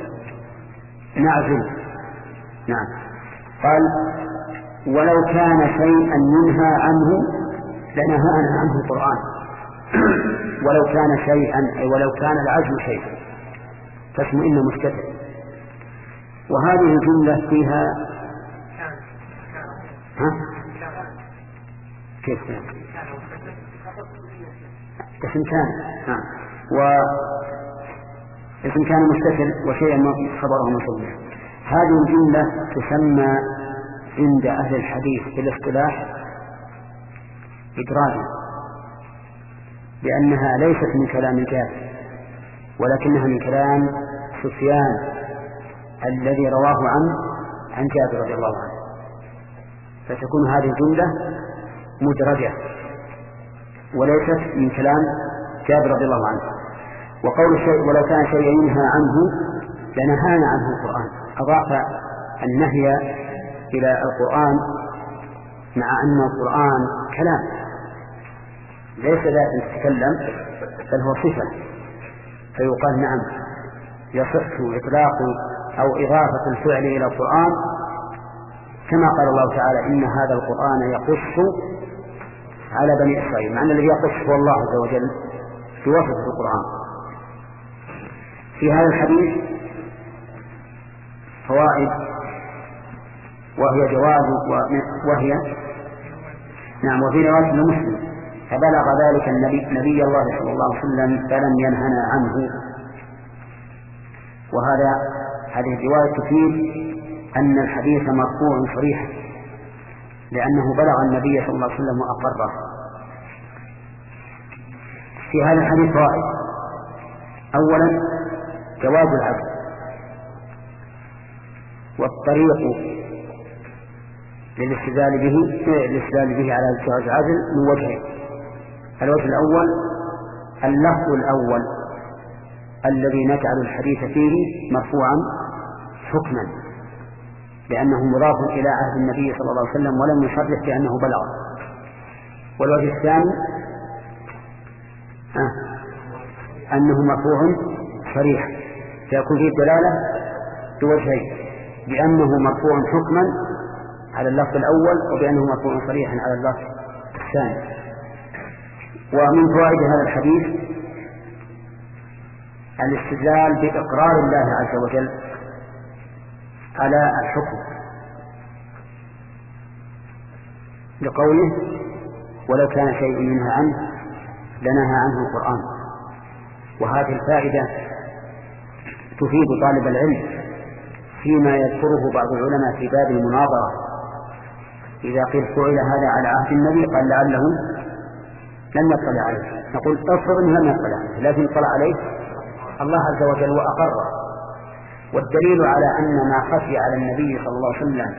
نعزل. نعم. قال ولو كان شيئا ينهى عنه لنهانا عنه القرآن. ولو كان شيئا أي ولو كان العزل شيئا، فاسم إن مشتتل. وهذه الجملة فيها ها؟ كيف كان؟ اسم كان نعم، واسم كان مشتتل وشيئا خبره مصدر. هذه الجملة تسمى عند أهل الحديث بالاصطلاح إدراجا، لأنها ليست من كلام جابر ولكنها من كلام سفيان الذي رواه عنه عن جابر رضي الله عنه، فتكون هذه الجملة مدرجة وليست من كلام جابر رضي الله عنه. وقول الشيء ولو كان شيء ينهى عنه لنهانا عنه القرآن، أضاف النهي إلى القرآن مع أن القرآن كلام ليس ذات تتكلم بل هو صفة، فيقال نعم يصح إطلاق أو إضافة الفعل إلى القرآن كما قال الله تعالى إن هذا القرآن يقص على بني إسرائيل، مع أن الذي يقص هو الله عز وجل في وصف القرآن. في هذا الحديث فوائد، وهي جواز وهي نعم وفي رواية مسلم فبلغ ذلك النبي نبي الله صلى الله عليه وسلم فلم ينهنا عنه. وهذا هذه الرواية تفيد أن الحديث مرفوع صريح لأنه بلغ النبي صلى الله عليه وسلم وأقره. في هذا الحديث فوائد: أولا جواز العدل، والطريق للاستدلال به للاستدلال به على جواز العدل من وجهين: الوجه الأول اللفظ الأول الذي نجعل الحديث فيه مرفوعا حكما لأنه مضاف إلى عهد النبي صلى الله عليه وسلم ولم يصرح بأنه بلغ. والوجه الثاني آه أنه مرفوع صريح، فيكون فيه الدلالة بوجهين: بأنه مرفوع حكما على اللفظ الأول، وبأنه مرفوع صريحا على اللفظ الثاني. ومن فوائد هذا الحديث الاستدلال بإقرار الله عز وجل على الحكم لقوله ولو كان شيء ينهى عنه لنهى عنه القرآن. وهذه الفائدة تفيد طالب العلم فيما يذكره بعض العلماء في باب المناظرة. إذا قيل فعل هذا على عهد النبي قال لعله لم يطلع عليه، نقول افرض انه لم يطلع عليه لكن طلع عليه الله عز وجل وأقره. والدليل على أن ما خفي على النبي صلى الله عليه وسلم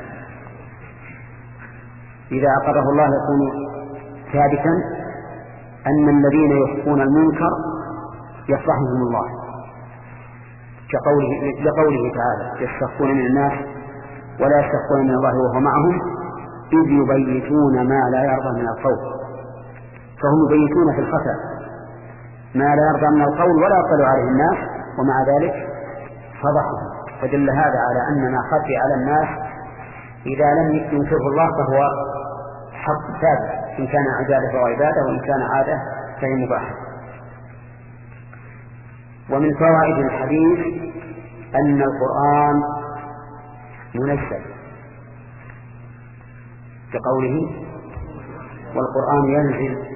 إذا أقره الله يكون ثابتا أن الذين يخفون المنكر يفضحهم الله، كقوله لقوله تعالى يستخفون من الناس ولا يستخفون من الله وهو معهم إذ يبيتون ما لا يرضى من القول. فهم يبيتون في الخفاء ما لا يرضى من القول ولا يطلع عليه الناس، ومع ذلك فضحهم. فدل هذا على أن ما خفي على الناس إذا لم ينكره الله فهو حق ثابت، إن كان عبادة فهو عبادة، وإن كان عادة فهي مباحة. ومن فوائد الحديث أن القرآن منزل كقوله والقرآن ينزل،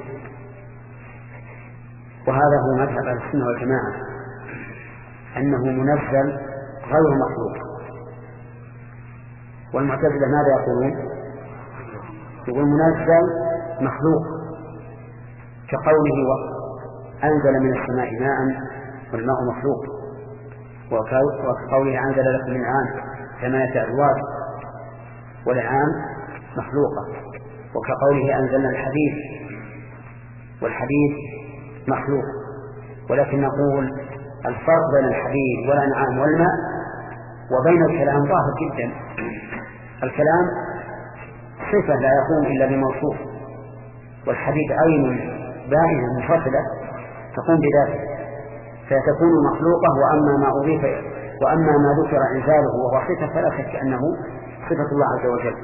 وهذا هو مذهب أهل السنة والجماعة أنه منزل غير مخلوق. والمعتزلة ماذا يقولون؟ يقول منزل مخلوق، كقوله أنزل من السماء ماء والماء مخلوق، وكقوله أنزل لكم من الأنعام ثمانية أزواج والأنعام مخلوقة، وكقوله أنزلنا الحديد والحديد مخلوق. ولكن نقول الفرق بين الحديد والأنعام والماء وبين الكلام ظاهر جدا. الكلام صفة لا يقوم إلا بموصوف، والحديد عين بائنة منفصلة تقوم بذاته فتكون مخلوقة. وأما ما أضيف وأما ما ذكر إنزاله وهو صفة فلا شك أنه صفة الله عز وجل.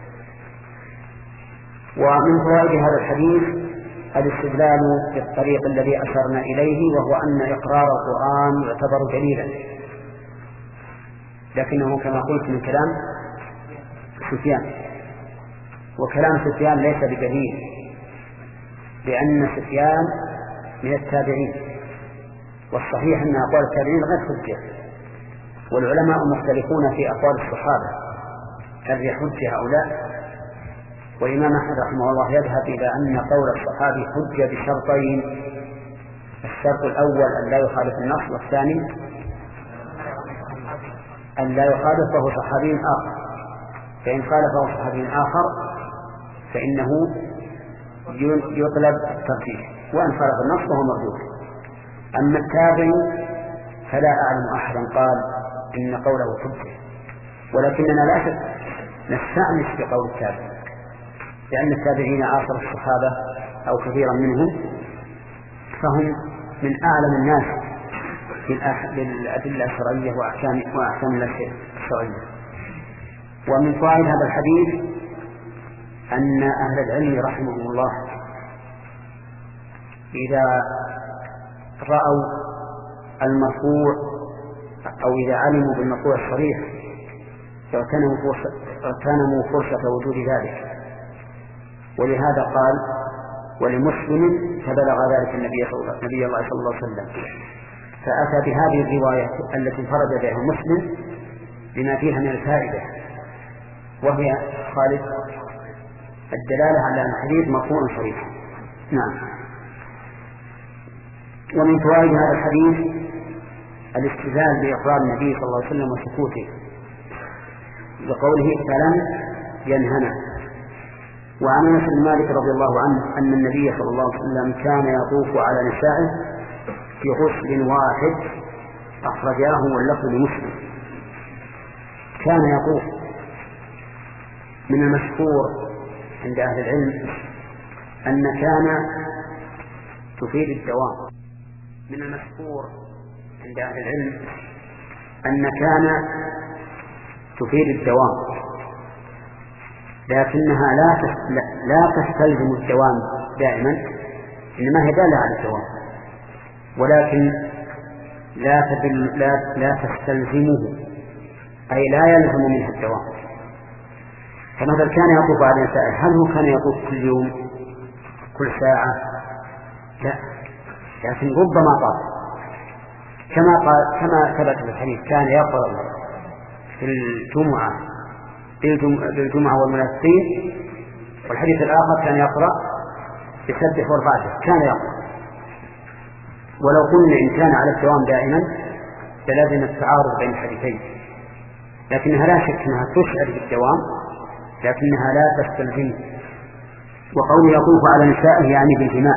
ومن فوائد هذا الحديث الاستدلال بالطريق الذي أشرنا إليه، وهو أن إقرار القرآن يعتبر دليلا، لكنه كما قلت من كلام سفيان، وكلام سفيان ليس بدليل، لأن سفيان من التابعين، والصحيح أن أقوال التابعين غير حجة، والعلماء مختلفون في أقوال الصحابة هل هي حجة أو لا. والإمام أحمد رحمه الله يذهب إلى أن قول الصحابي حجة بشرطين: الشرط الأول أن لا يخالف النص، والثاني أن لا يخالفه صحابي آخر، فإن خالفه صحابي آخر فإنه يطلب الترجيح، وإن خالف النص فهو مردود. أما التابع فلا أعلم أحدا قال إن قوله حجة، ولكننا لا شك نستأنس بقول التابع، لأن التابعين عاصر الصحابة أو كثيرا منهم، فهم من أعلم الناس بالأدلة الشرعية وأحكام وأحكام الأشياء الشرعية. ومن فوائد هذا الحديث أن أهل العلم رحمهم الله إذا رأوا المرفوع أو إذا علموا بالمرفوع الصريح اغتنموا فرصة, اغتنموا فرصة وجود ذلك. ولهذا قال ولمسلم فبلغ ذلك النبي نبي الله صلى الله عليه وسلم، فأتى بهذه الرواية التي انفرد بها مسلم بما فيها من الفائدة، وهي خالد الدلالة على أن الحديث مرفوع صريح. نعم. ومن فوائد هذا الحديث الاستدلال بإقرار النبي صلى الله عليه وسلم وسكوته بقوله فلم ينهنا. وعن أنس بن مالك رضي الله عنه أن النبي صلى الله عليه وسلم كان يطوف على نسائه في غسل واحد أخرجاه واللفظ لمسلم. كان يطوف. من المشهور عند أهل العلم أن كان تفيد الدوام. من المشهور عند أهل العلم أن كان تفيد الدوام، لكنها لا لا تستلزم الدوام دائما، إنما هي دالة على الدوام، ولكن لا تدل لا لا تستلزمه، أي لا يلزم منها الدوام. فمثلا كان يطوف على نسائه، هل هو كان يطوف كل يوم كل ساعة؟ لا، لكن ربما طاف، كما قال كما ثبت في الحديث كان يقرأ في الجمعة بالجمعة والمنافقين، والحديث الآخر كان يقرأ بسبح وارفعه، كان يقرأ. ولو قلنا إن كان على الدوام دائما فلازم التعارض بين الحديثين، لكنها لا شك أنها تشعر بالدوام لكنها لا تستلزمه. وقول يطوف على نسائه يعني بالجماع،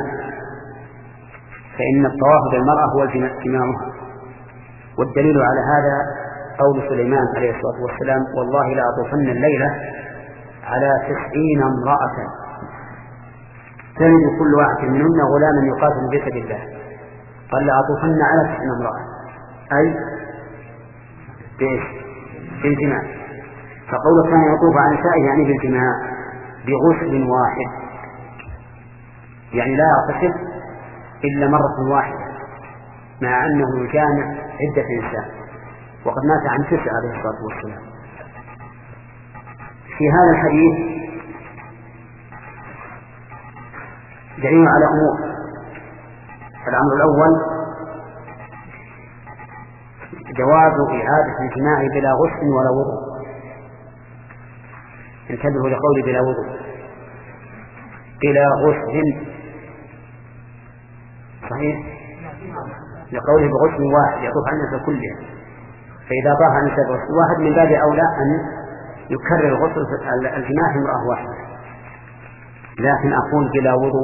فإن الطواف بالمرأة هو جماعها. والدليل على هذا قول سليمان عليه الصلاة والسلام والله لا أطوفن الليلة على تسعين امرأة تلد كل واحد منهن غلاما يقاتل في سبيل الله، قال لا أطوفن على تسعين امرأة أي بالجماع. فقوله كان يطوف على نسائه يعني بالجماع بغسل واحد، يعني لا يغتسل إلا مرة واحدة، مع أنه يجامع عدة نساء، وقد مات عن تسعة عليه الصلاة والسلام. في هذا الحديث دليل على أمور. الأمر الأول جواز إعادة الجماع بلا غسل ولا وضوء. انتبهوا لقولي بلا وضوء، بلا غسل، صحيح؟ لقوله بغسل واحد يطوف عن النساء كلها، فإذا طاف عن النساء بغسل واحد من باب أولى أن يكرر غسل الجماع امرأة واحدة. لكن أقول بلا وضوء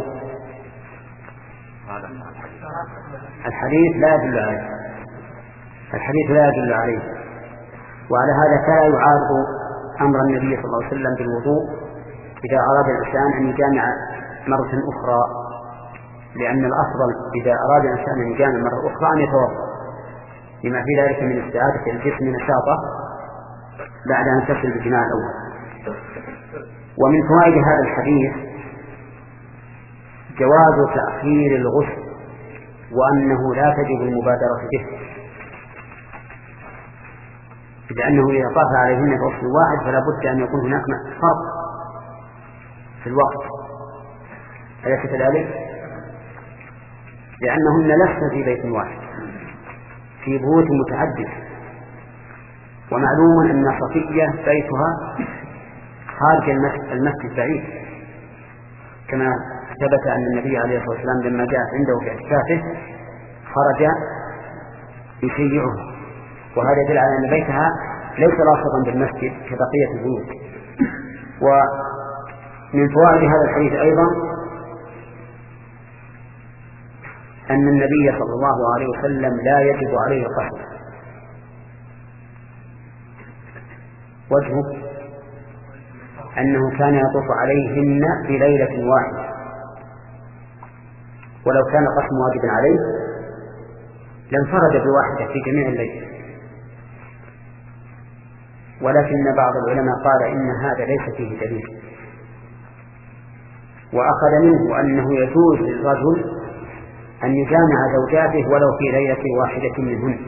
الحديث لا يدل عليه، الحديث لا يدل عليه، وعلى هذا فلا يعارض أمر النبي صلى الله عليه وسلم بالوضوء إذا أراد الإنسان أن يجامع مرة أخرى، لأن الأفضل إذا أراد الإنسان أن يجامع مرة أخرى أن يتوضأ لما في ذلك من استعادة الجسم نشاطه بعد أن تصل بالجماع الأول. ومن فوائد هذا الحديث جواز تأخير الغسل، وأنه لا تجب المبادرة به، لأنه إذا طاف عليهن بغسل واحد فلا بد أن يكون هناك فرق في الوقت، أليس كذلك؟ لأنهن لسن في بيت واحد، في بيوت متعددة، ومعلوم أن صفية بيتها خارج المسجد بعيد، كما ثبت أن النبي عليه الصلاة والسلام لما جاءت عنده في اعتكافه خرج يشيعه، وهذا يدل على أن بيتها ليس لاصقا بالمسجد كبقية البيوت. ومن فوائد هذا الحديث أيضا أن النبي صلى الله عليه وسلم لا يجب عليه القصر. وجهه أنه كان يطوف عليهن في ليلة واحدة، ولو كان القسم واجبا عليه لانفرد بواحدة في جميع الليل، ولكن بعض العلماء قال إن هذا ليس فيه دليل، وأخذ منه أنه يجوز للرجل أن يجامع زوجاته ولو في ليلة واحدة منهن،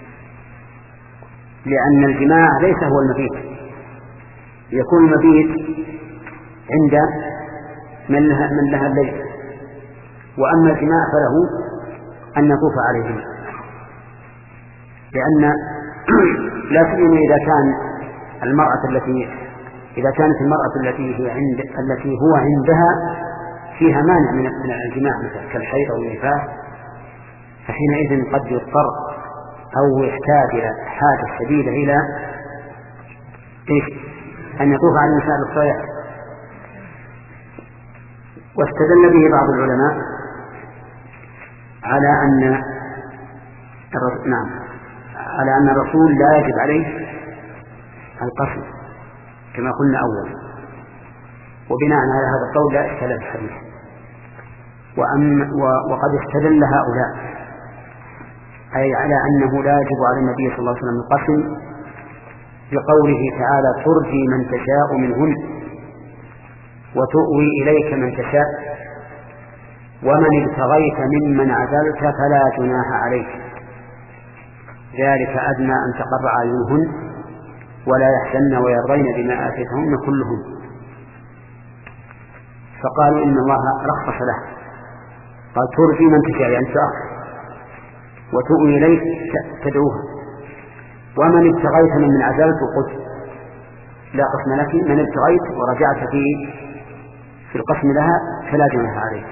لأن الجماع ليس هو المبيت، يكون المبيت عند من لها, من لها الليل، وأما الجماع فله أن يطوف عليهن، لأن لا سيما إذا كان المرأة التي إذا كانت المرأة التي هي عند التي هو عندها فيها مانع من الجماع مثل كالحيض أو النفاس، فحينئذ قد يضطر أو يحتاج إلى حاجة شديدة إلى إيش؟ أن يطوف على النساء بالصلاة. واستدل به بعض العلماء على أن نعم على أن الرسول لا يجب عليه القصر كما قلنا أولا، وبناء على هذا القول لا إشكال في الحديث. وقد استدل هؤلاء أي على أنه لا يجب على النبي صلى الله عليه وسلم القسم بقوله تعالى ترجي من تشاء منهن وتؤوي إليك من تشاء ومن ابتغيت ممن عزلت فلا جناح عليك، ذلك أدنى أن تقر أعينهن ولا يحزن ويرضين بما آتيتهن كلهن. فقالوا إن الله رخص له، قال ترجي من تشاء يعني تأخر، وتؤوي إليك تدعوها، ومن ابتغيت من عزلت وقلت لا قسم لك، من ابتغيت ورجعت في في القسم لها فلا جناح عليك.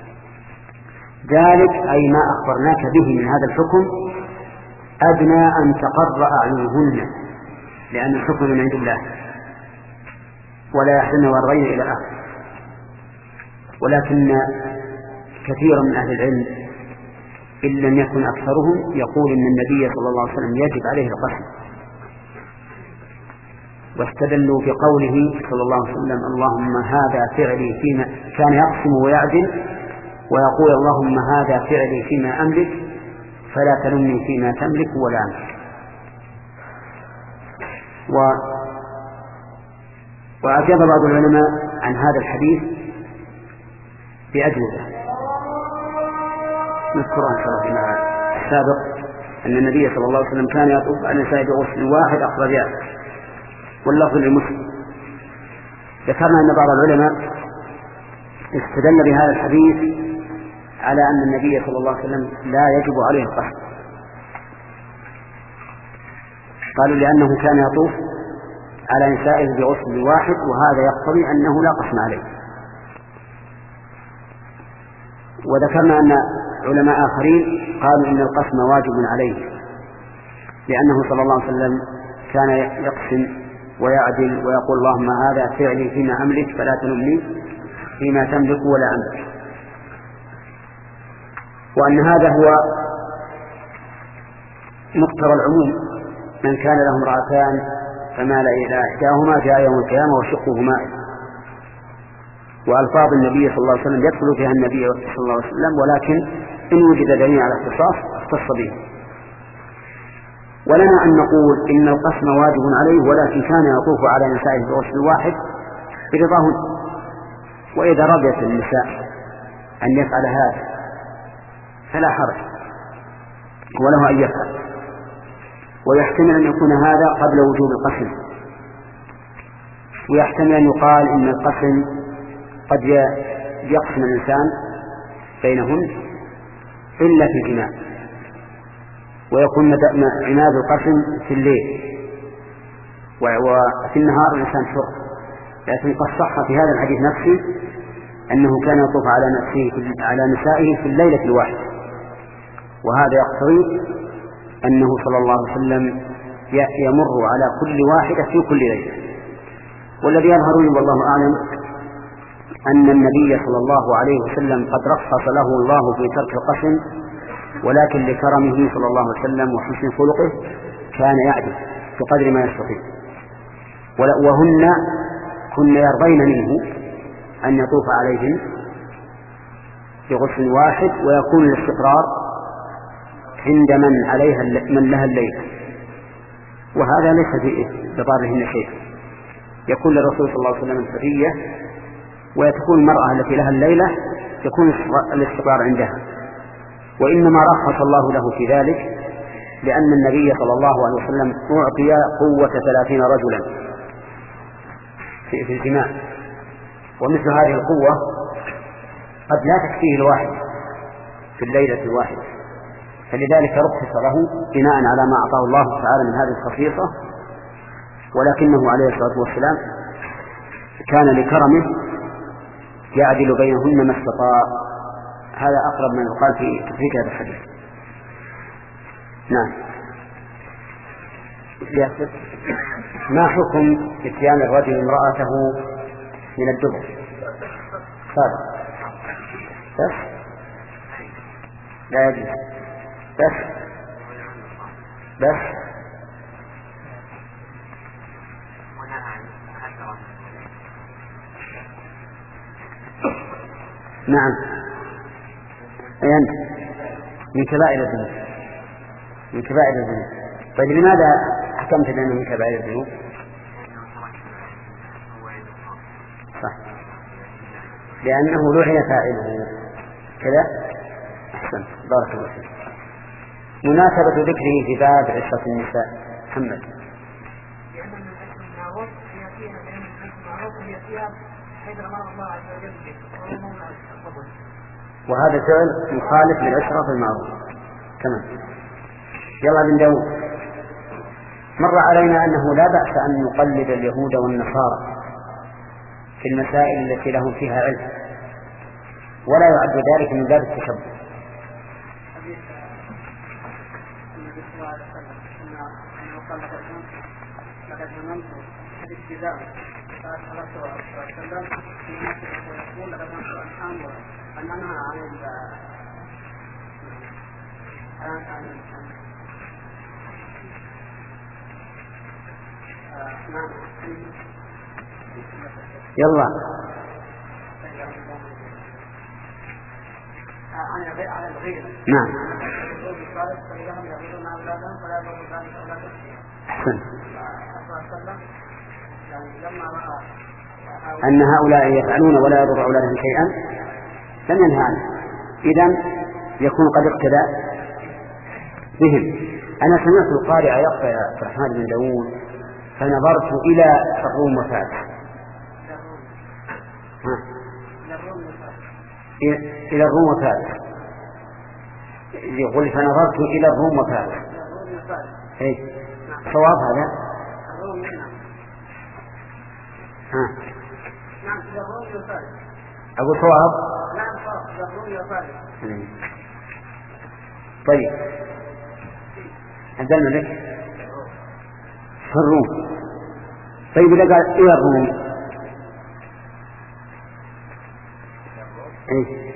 ذلك أي ما أخبرناك به من هذا الحكم أدنى أن تقر أعينهن، لأن الحكم من عند الله، ولا يحزن ويرضين إلى آخر. ولكن كثيرا من أهل العلم إن لم يكن أكثرهم يقول إن النبي صلى الله عليه وسلم يجب عليه القسم، واستدلوا بقوله صلى الله عليه وسلم اللهم هذا فعلي فيما كان يقسم ويعدل، ويقول اللهم هذا فعلي فيما أملك فلا تلمني فيما تملك ولا أملك. و... وأجاب بعض العلماء عن هذا الحديث بأجوبة نذكرها إن شاء الله فيما السابق، أن النبي صلى الله عليه وسلم كان يطوف على النساء بغسل واحد أخرجاه، واللفظ لمسلم. ذكرنا أن بعض العلماء استدل بهذا الحديث على أن النبي صلى الله عليه وسلم لا يجب عليه القصد، قالوا لأنه كان يطوف على نسائه بغسل واحد، وهذا يقتضي أنه لا قسم عليه. وذكرنا أن علماء آخرين قالوا إن القسم واجب عليه، لأنه صلى الله عليه وسلم كان يقسم ويعدل ويقول اللهم هذا فعلي فيما أملك فلا تلمني فيما تملك ولا أملك، وأن هذا هو مقتضى العموم، من كان له امرأتان فمال إلى إحداهما جاء يوم القيامة وشقه مائل. وألفاظ النبي صلى الله عليه وسلم يدخل فيها النبي صلى الله عليه وسلم، ولكن إن وجد دليل على اختصاص اختص به. ولنا أن نقول إن القسم واجب عليه، ولكن كان يطوف على نسائه بغسل واحد برضاهن، وإذا رضيت النساء أن يفعل هذا فلا حرج وله أن يفعل. ويحتمل أن يكون هذا قبل وجوب القسم، ويحتمل أن يقال إن القسم قد يقسم الإنسان بينهن إلا في الجماع، ويكون عناد القسم في الليل، وفي النهار الإنسان حر. لكن قد صح في هذا الحديث نفسه أنه كان يطوف على نفسه على نسائه في الليلة الواحدة، وهذا يقتضي أنه صلى الله عليه وسلم يمر على كل واحدة في كل ليلة. والذي يظهر لي والله أعلم أن النبي صلى الله عليه وسلم قد رخص له الله في ترك القسم، ولكن لكرمه صلى الله عليه وسلم وحسن خلقه كان يعدل بقدر ما يستطيع. وهن كن يرضين منه أن يطوف عليهم بغسل واحد، ويكون الاستقرار عند من عليها من لها الليل، وهذا ليس فيه بضارهن شيء. يكون للرسول صلى الله عليه وسلم الحرية، وتكون المرأة التي لها الليلة يكون الاستقرار عندها. وإنما رخص الله له في ذلك لأن النبي صلى الله عليه وسلم أعطي قوة ثلاثين رجلا في الجماع، ومثل هذه القوة قد لا تكفيه الواحد في الليلة الواحدة، فلذلك رخص له بناء على ما أعطاه الله تعالى من هذه الخصيصة. ولكنه عليه الصلاة والسلام كان لكرمه يعدل بينهن ما استطاع. هذا أقرب من يقال في تفسير هذا الحديث. نعم. ما حكم اتيان الرجل امرأته من الدبر؟ صادق بس لا يجوز بس بس نعم. أي أنت من كبائر الذنوب، من كبائر الذنوب. طيب لماذا حكمت بأنه من كبائر الذنوب؟ صح، لأنه لعن فاعله كذا. أحسن، بارك الله فيك. مناسبة ذكره في باب عشرة النساء. محمد. وهذا فعل مخالف للعشرة في المعروف. تمام. يلا بن داود. مر علينا أنه لا بأس أن نقلد اليهود والنصارى في المسائل التي لهم فيها علم، ولا يعد ذلك من باب التشبه. يلا نعم. أحسن. أن هؤلاء يفعلون ولا يضر أولادهم شيئا لم ينهى عنه، إذن يكون قد اقتدى بهم. أنا سمعت القارئ يقرأ عبد الرحمن بن داود فنظرت إلى الروم وفارس، إلى الروم وفارس، يقول فنظرت إلى الروم وفارس. إيه صواب هذا؟ ها أقول صواب؟ طيب عبد الملك في الروم. طيب إذا قال إلى الروم إيه؟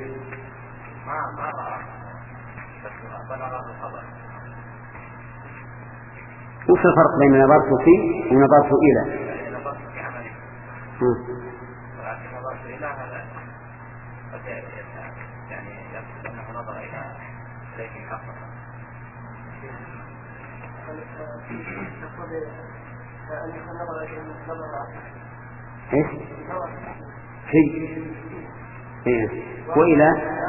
وش الفرق بين نظرت فيه ونظرت إلى؟ نظرت إلى هذا يعني يقصد أنه نظر إلى شيء حقا. إيش؟ شيء إيه؟ وإلى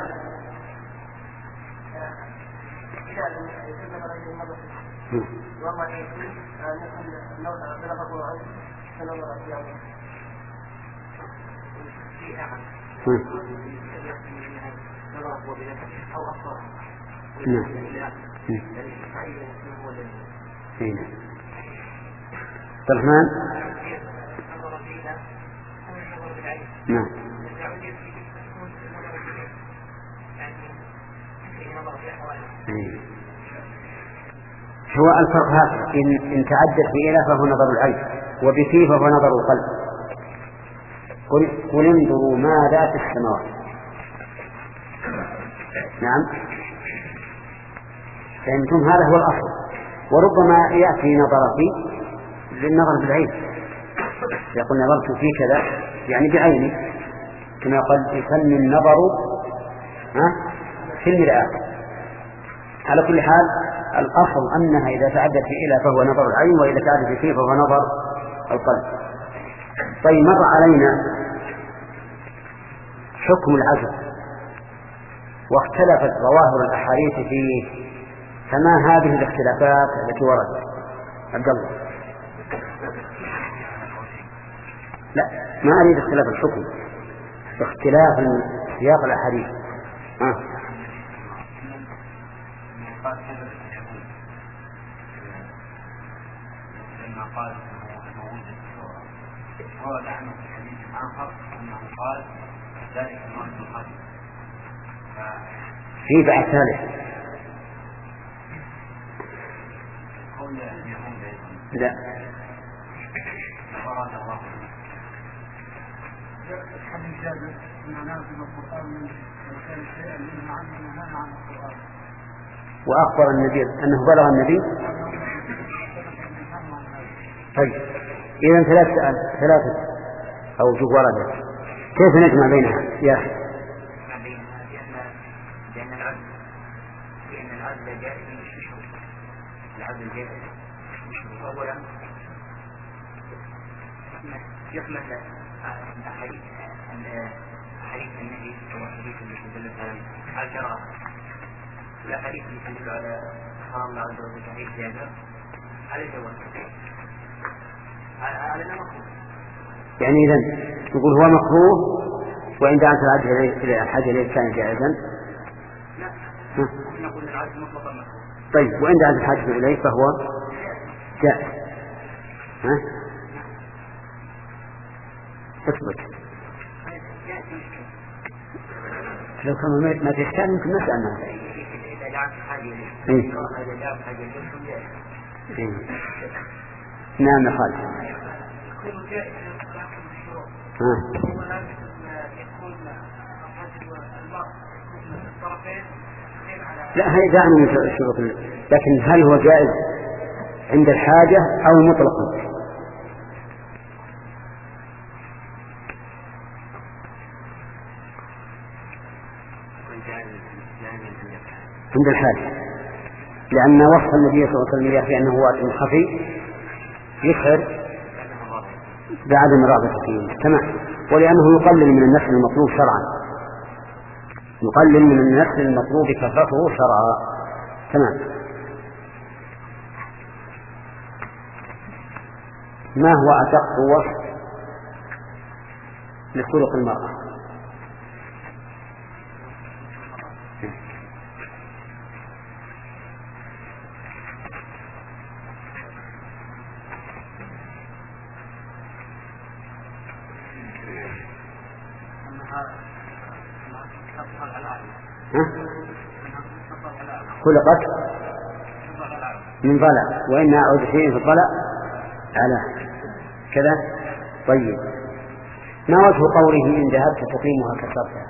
الرحمن. نعم. هو الفرق هذا، إن, إن تعدت بإله فهو نظر العين، وبفيه فهو نظر القلب. قل, قل انظروا ماذا في السماوات. نعم فهمتم؟ هذا هو الأصل. وربما يأتي نظر فيه للنظر بالعين، يقول نظرت في كذا يعني بعيني، كما قال يسمي النظر في المرآة. على كل حال الأصل أنها إذا تعدت في إلى فهو نظر العين، وإذا تعدت فيه فهو نظر القلب. طيب مر علينا حكم العزل واختلفت ظواهر الأحاديث فيه، فما هذه الاختلافات التي وردت؟ عبد الله. لا ما أريد اختلاف الحكم، اختلاف سياق الأحاديث. آه. قال انه وجد الصورة، ورد عنه في حديث آخر انه قال ذلك الموت الخفي. في بعد ثالث قول اليهود لا أراد الله حديث جابر ان نازل القرآن من كان شيئا منه عنه ونهى عن القرآن، وأخبر النبي أنه بلغ النبي. طيب إذن ثلاثة ثلاثة أوجه وردت، كيف نجمع بينها يا أخي؟ نجمع بينها لأن العدل لأن العدل جائز في شروط. العدل جائز في شروط. أولا يحمل أحاديث أحاديث النبي أو أحاديث التي تدل على الكراهة، الأحاديث التي تدل على حرام الله عز وجل تحريم جابر على الجواز. يعني إذن نقول هو مكروه وإن دعت الحاجة إليه كان جائزا. لا نقول العدل مطلقا مكروه. طيب وإن دعت الحاجة إليه فهو جائز. ها؟ اثبت. لو كان ما تشتغل يمكن نسأل عنه. إذا دعت الحاجة إليه. إيه. إذا دعت الحاجة إليه إيه. نعم يا خالد. ها. لا هي دائما من الشروط، لكن هل هو جائز عند الحاجة أو مطلقا؟ عند الحاجة، لأن وصف النبي صلى الله عليه وسلم بأنه واسع خفي يشعر بعدم الرغبة فيه. تمام. ولأنه يقلل من النفس المطلوب شرعا، يقلل من النفس المطلوب كثرته شرعا. تمام. ما هو أدق وصف لخلق المرأة؟ خلقت من ضلع، وإن أعود شيء في الضلع على كذا. طيب ما وجه قوله إن ذهبت تقيمها كسرتها؟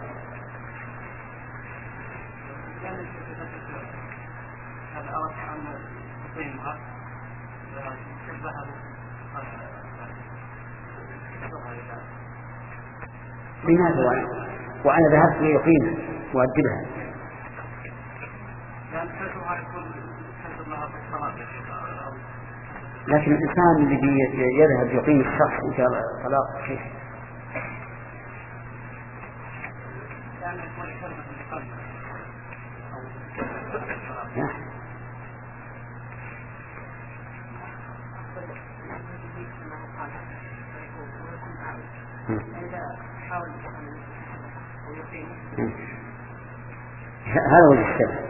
لماذا وأنا ذهبت ليقيمها وأدبها؟ لكن الإنسان الذي يذهب يقيم الشخص إن شاء الله طلاق كيف؟ هذا هو الشبه.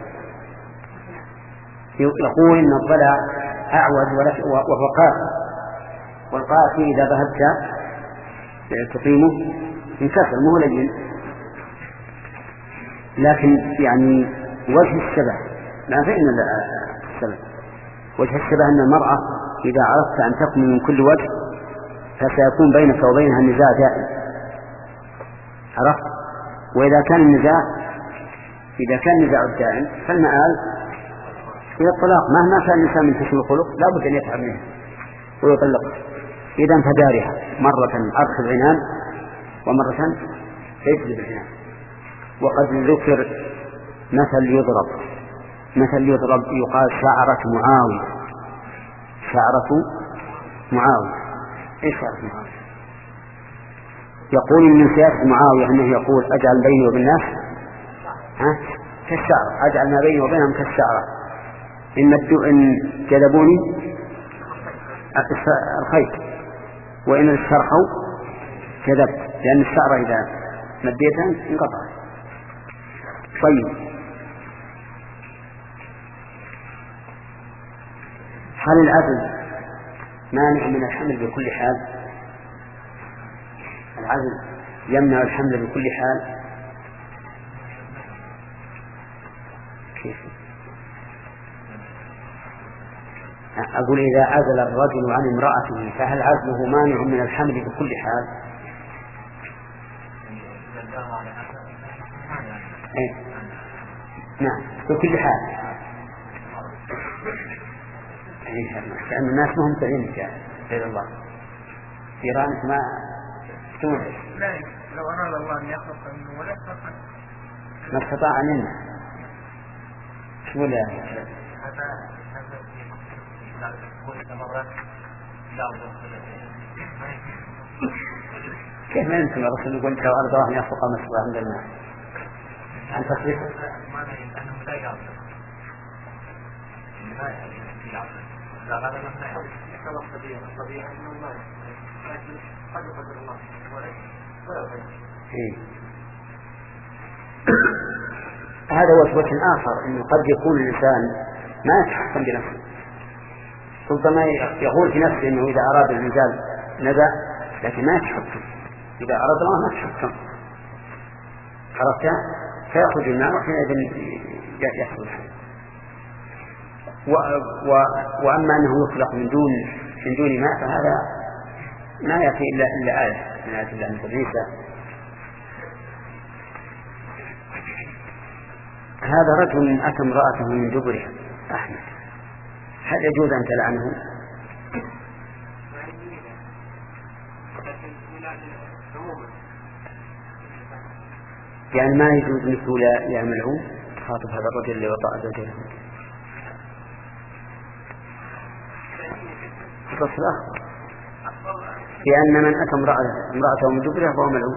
يقول إن الضلع أعوج وهو قاسي، والقاسي إذا ذهبت تقيمه انكسر مو لين. لكن يعني وجه الشبه لا فإن الشبه وجه الشبه أن المرأة إذا عرفت أن تقوم من كل وجه فسيكون بينك وبينها النزاع دائم، عرفت؟ وإذا كان النزاع إذا كان النزاع الدائم فالمآل إلى الطلاق مهما كان الإنسان من حسن الخلق لا بد أن يتعب منه ويطلقه. إذا فدارها مرة أرخ العنان ومرة يجلب العنان. وقد ذكر مثل يضرب مثل يضرب يقال شعرة معاوية شعرة معاوية. إيش شعرة معاوية؟ يقول من سياسة معاوية أنه يقول أجعل بيني وبين الناس ها كالشعرة، أجعل ما بيني وبينهم كالشعرة، إن مدوا إن جذبوني الخيط وإن استرخوا كذبت، لأن الشعرة إذا مديتها انقطعت. طيب هل العزل مانع من الحمل بكل حال؟ العزل يمنع الحمل بكل حال؟ كيف؟ أقول إذا عزل الرجل عن امرأته فهل عزله مانع من الحمل بكل حال؟ إيه؟ نعم بكل حال. لأن الناس مهم تعين غير الله إيران ما تونس لا لو أراد الله أن يخلق منه ولا يخلق ما استطاع منا شو لا هذا هذا كل مرة لا كيف ما يمكن الرسول يقول لو أراد الله أن يخلق ما استطاع عند الناس عن تصريف ما أنه لا يعرف لا يعرف لا هذا ما يعرف خلق طبيعي طبيعي إنه الله لكن قد يقدر الله ولا إيه. هذا وجه آخر أنه قد يكون الإنسان ما يتحكم بنفسه، ربما يقول في نفسه أنه إذا أراد الإنزال نزع لكن ما يتحكم، إذا أراد الله ما يتحكم، عرفت؟ فيأخذ الماء وحينئذ يحصل الحمل. و... و... وأما أنه يخلق من دون من دون ماء فهذا ما يأتي إلا إلا آية من آيات الله مثل عيسى. هذا رجل أتى امرأته من دبرها أحمد، هل يجوز أن تلعنه؟ يعني ما يجوز مثل لا يعمله خاطب هذا الرجل اللي وطأ زوجته الرسول أخبر لأن من أتى امرأته من دبرها فهو ملعون.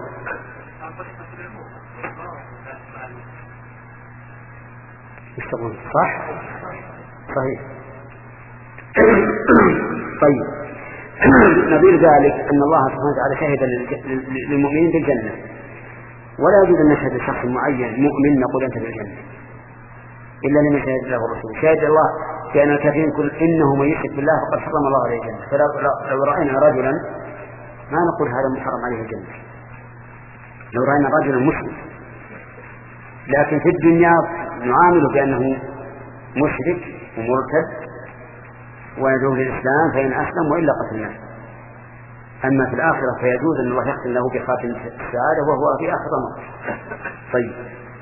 يشتغل صح؟ صحيح. طيب نظير ذلك أن الله سبحانه وتعالى شهد للمؤمنين بالجنة، ولا يجوز أن نشهد لشخص معين مؤمن نقول أنت بالجنة إلا لمن شهد له الرسول. شهد الله بأن الكافرين كل إنه من يشرك بالله فقد حرم الله عليه الجنة، فلو رأينا رجلا ما نقول هذا محرم عليه الجنة لو رأينا رجلا مسلم، لكن في الدنيا نعامله بأنه مشرك ومرتد ويدعو للإسلام فإن أسلم وإلا قتلناه. أما في الآخرة فيجوز أن الله يختم له بخاتم السعادة وهو في آخر الأمر. طيب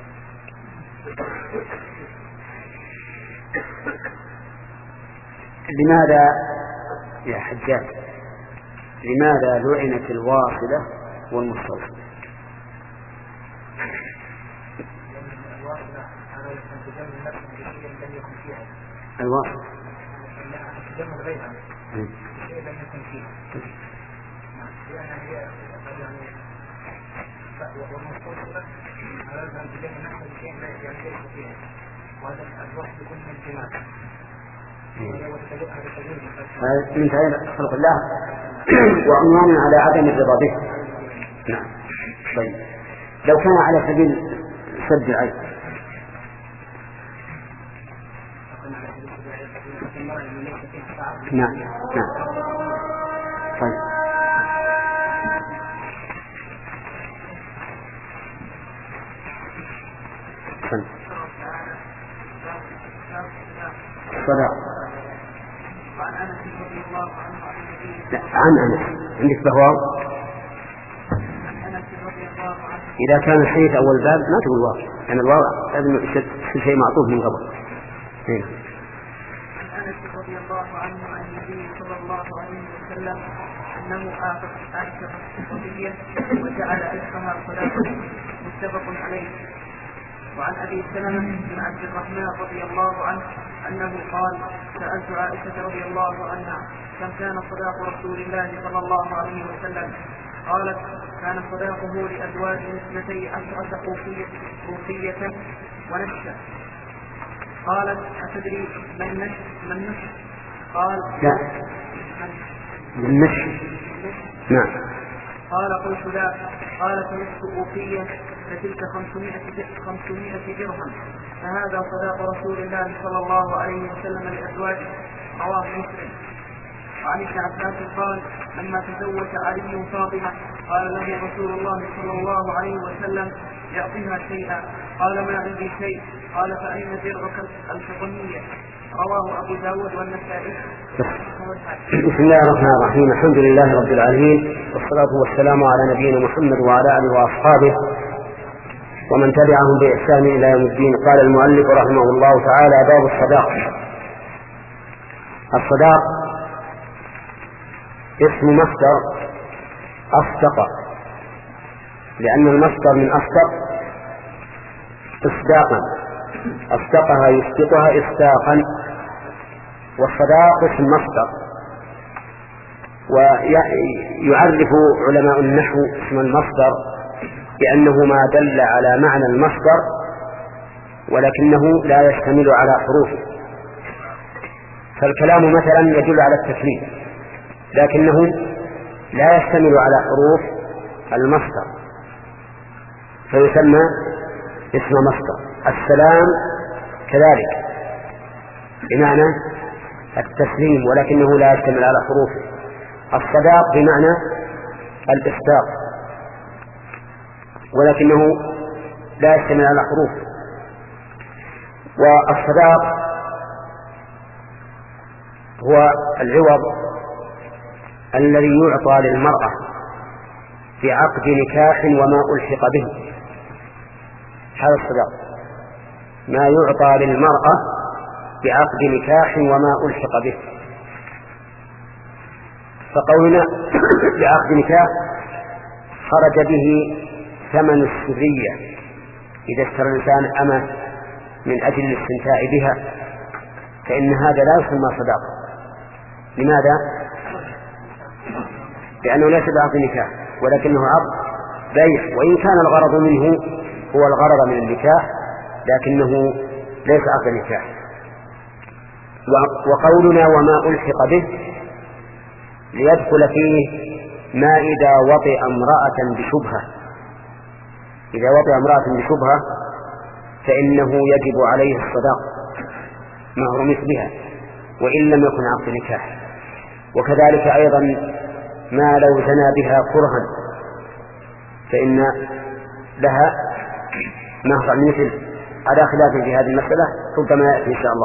لماذا يا حجاج لماذا لعنت الواصلة والمستوصلة؟ الواصل تجمع غيرها شيء لم يكن فيه لأنها هي يعني والمستوصلة أراد أن تجمع نفسها بشيء يعني ليس فيها، وهذا الوصف يكون من الجماعة من تعالى خلق الله وعنوان على عدم الرضا به. نعم. طيب لو كان على سبيل سد العيب نعم نعم. طيب طيب صدق عن أنس عندك بهواء إذا كان الحديث أول باب ما تقول واو، لأن يعني الواو لازم شيء معطوف من قبل. عن أنس رضي الله عنه عن النبي صلى الله عليه وسلم أنه آخر عائشة الصديقية وجعل ألفها صلاة، متفق عليه. وعن أبي سلمة بن عبد الرحمن رضي الله عنه أنه قال: سألت عائشة رضي الله عنها كم كان صداق رسول الله صلى الله عليه وسلم؟ قالت: كان صداقه لأزواجه اثنتي عشرة أوقية ونشا. قالت: أتدري من نش من نش قال: لا من نش. نعم. قال: قلت: لا. قالت: نصف أوقية فتلك خمسمائة درهم، فهذا صداق رسول الله صلى الله عليه وسلم لأزواجه. رواه مسلم. وعن ابن عباس قال: لما تزوج علي فاطمة قال له رسول الله صلى الله عليه وسلم: يعطيها شيئا. قال: ما عندي شيء. قال: فأين درعك الحطمية؟ رواه أبو داود والنسائي. بسم الله الرحمن الرحيم. الحمد لله رب العالمين، والصلاة والسلام على نبينا محمد وعلى آله وأصحابه ومن تبعهم بإحسان إلى يوم الدين. قال المؤلف رحمه الله تعالى: باب الصداق. الصداق اسم مصدر أصدق، لأن المصدر من أصدق إصداقا، أصدقها يصدقها إصداقا، والصداق اسم مصدر. ويعرف علماء النحو اسم المصدر بأنه ما دل على معنى المصدر ولكنه لا يشتمل على حروفه. فالكلام مثلا يدل على التكليف لكنه لا يشتمل على حروف المصدر فيسمى اسم مصدر. السلام كذلك بمعنى التسليم ولكنه لا يشتمل على حروفه. الصداق بمعنى الإصداق ولكنه لا يشتمل على حروفه. والصداق هو العوض الذي يعطى للمرأة في عقد نكاح وما ألحق به. هذا الصداق ما يعطى للمرأة بعقد نكاح وما ألحق به. فقولنا بعقد نكاح خرج به ثمن السرية إذا اشترى الإنسان أمة من أجل الاستمتاع بها، فإن هذا لا يسمى صداقة. لماذا؟ لأنه ليس بعقد نكاح ولكنه عقد بيع، وإن كان الغرض منه هو الغرض من النكاح لكنه ليس عقد نكاح. وقولنا وما ألحق به ليدخل فيه ما إذا وطئ امرأة بشبهة. إذا وطئ امرأة بشبهة فإنه يجب عليه الصداق مهر مثلها وإن لم يكن عقد نكاح. وكذلك أيضا ما لو زنى بها كرها فإن لها مهر مثل، على خلاف في هذه المسألة ربما يأتي إن شاء الله.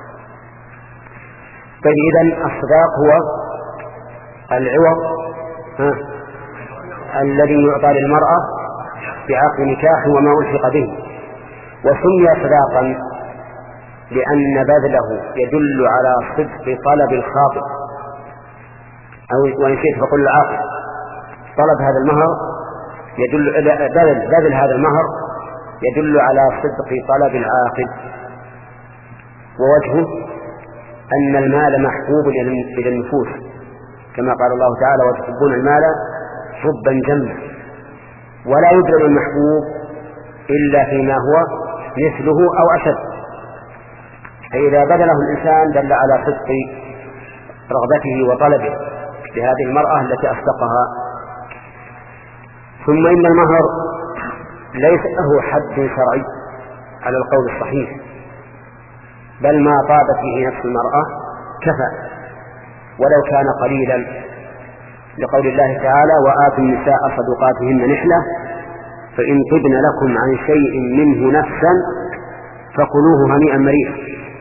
طيب إذن الصداق هو العوض ها الذي يعطى للمرأة بعقد نكاح وما ألحق به. وسمي صداقا لأن بذله يدل على صدق طلب الخاطب، أو وإن شئت فقل العاقل طلب هذا المهر يدل بذل, بذل هذا المهر يدل على صدق طلب العاقل. ووجهه أن المال محبوب إلى النفوس كما قال الله تعالى: وتحبون المال حبا جما. ولا يبذل المحبوب إلا فيما هو مثله أو أشد. فإذا بذله الإنسان دل على صدق رغبته وطلبه لهذه المرأة التي أصدقها. ثم إن المهر ليس له حد شرعي على القول الصحيح، بل ما طابت به نفس المرأة كفى ولو كان قليلا، لقول الله تعالى: وآتوا النساء صدقاتهن نحلة فإن طبن لكم عن شيء منه نفسا فكلوه هنيئا مريئا.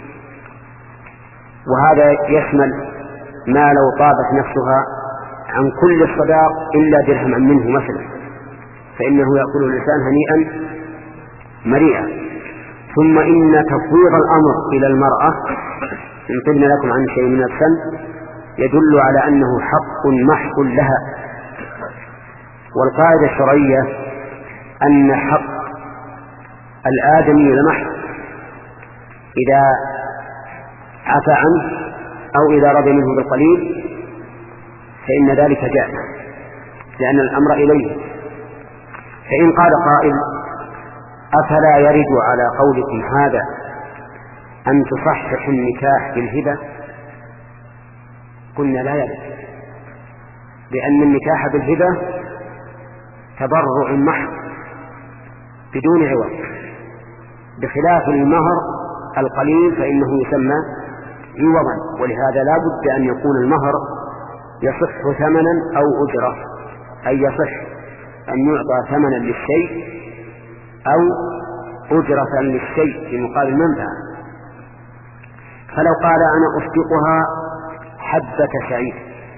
وهذا يشمل ما لو طابت نفسها عن كل الصداق إلا درهما منه مثلا، فإنه يأكله الإنسان هنيئا مريئا. ثم إن تفويض الأمر إلى المرأة إن طبن لكم عن شيء من الفن يدل على أنه حق محض لها. والقاعدة الشرعية أن حق الآدمي لمحض إذا عفى عنه أو إذا رضي منه بالقليل فإن ذلك جائز لأن الأمر إليه. فإن قال قائل أفلا يرد على قولكم هذا أن تصحح النكاح بالهبة؟ قلنا لا يرد، لأن النكاح بالهبة تبرع محض بدون عوض، بخلاف المهر القليل فإنه يسمى عوضا. ولهذا لا بد أن يكون المهر يصح ثمنا أو أجرة، أي يصح أن يعطى ثمنا للشيء أو أجرة للشيء في مقابل منفعة. فلو قال أنا أصدقها حبة شعير،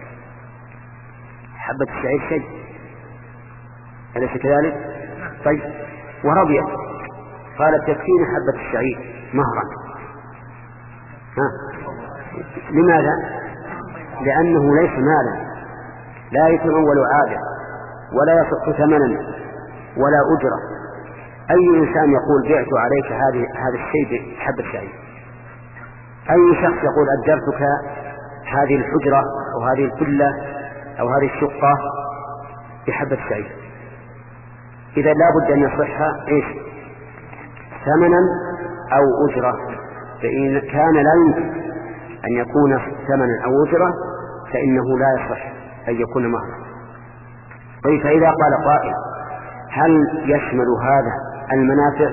حبة الشعير شيء أليس كذلك؟ طيب ورضيت قالت تكفيني حبة الشعير مهرا، ها. لماذا؟ لأنه ليس مالا لا يتمول عادة ولا يصح ثمنا ولا أجرة. أي إنسان يقول بعت عليك هذه هذا الشيء بحبة شعير؟ أي شخص يقول أجرتك هذه الحجرة أو هذه الفلة أو هذه الشقة بحبة شعير؟ إذا لا بد أن يصح إيش؟ ثمنا أو أجرة. فإن كان لا يمكن أن يكون ثمنا أو أجرة فإنه لا يصح أن يكون مهرا. طيب فإذا قال قائل هل يشمل هذا المنافع؟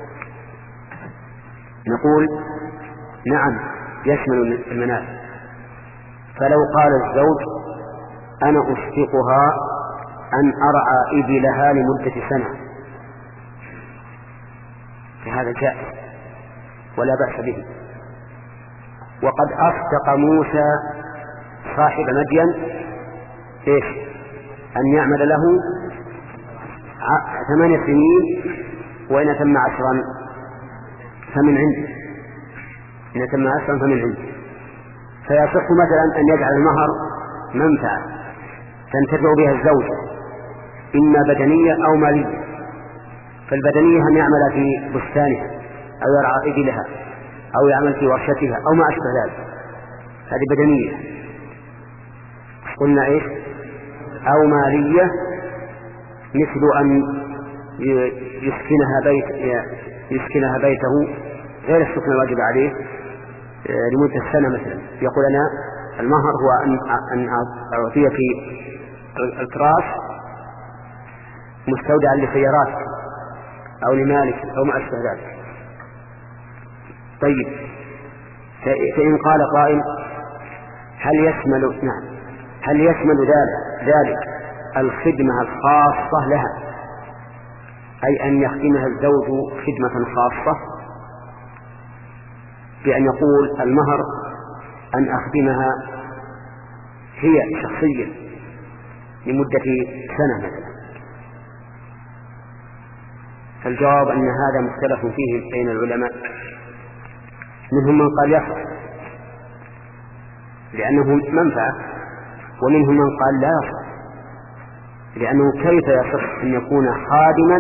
نقول نعم يشمل المنافع. فلو قال الزوج أنا أشفقها أن أرعى إبلها لمدة سنة فهذا جائز ولا بأس به. وقد أصدق موسى صاحب مدين إيش؟ أن يعمل له ثمانية سنين وإن تم عشرا فمن عنده، إن تم عشرا فمن عنده. فيصح مثلا أن يجعل المهر منفعة تنتفع بها الزوجة إما بدنية أو مالية. فالبدنية أن يعمل في بستانها أو يرعى إبلها أو يعمل في ورشتها أو ما أشبه ذلك، هذه بدنية. قلنا إيش؟ أو مالية مثل أن يسكنها بيت يسكنها بيته غير السكن الواجب عليه لمدة سنة مثلا. يقول أنا المهر هو أن أن أعطيك الكراس مستودعا لسيارات أو لمالك أو ما أشبه ذلك. طيب فإن قال قائل هل يشمل نعم هل يشمل ذلك ذلك الخدمة الخاصة لها، أي أن يخدمها الزوج خدمة خاصة بأن يقول المهر أن أخدمها هي شخصيا لمدة سنة مثلا؟ فالجواب أن هذا مختلف فيه بين العلماء. منهم من قال يصح لأنه منفعة، ومنهم من قال لا يصح لأنه كيف يصح أن يكون خادما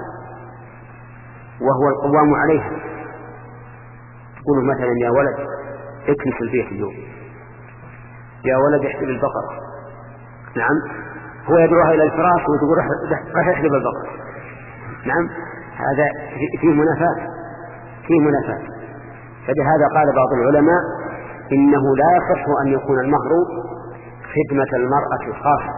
وهو القوام عليها؟ تقول مثلا يا ولد اكنس البيت اليوم، يا ولد احلب البقرة، نعم هو يدعوها إلى الفراش وتقول راح يحلب البقرة، نعم هذا فيه منافاة فيه منافاة. فلهذا قال بعض العلماء إنه لا يصح أن يكون المهر خدمة المرأة الخاصة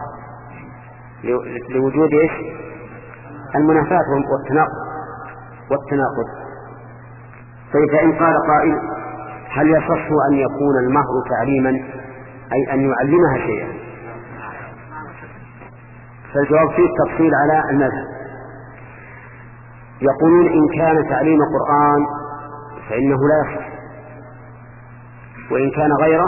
لوجود إيش؟ المنافاة والتناقض والتناقض. طيب فإن قال قائل هل يصح أن يكون المهر تعليما أي أن يعلمها شيئا؟ فالجواب فيه التفصيل على المذهب. يقولون إن كان تعليم قرآن فإنه لا يصح، وإن كان غيره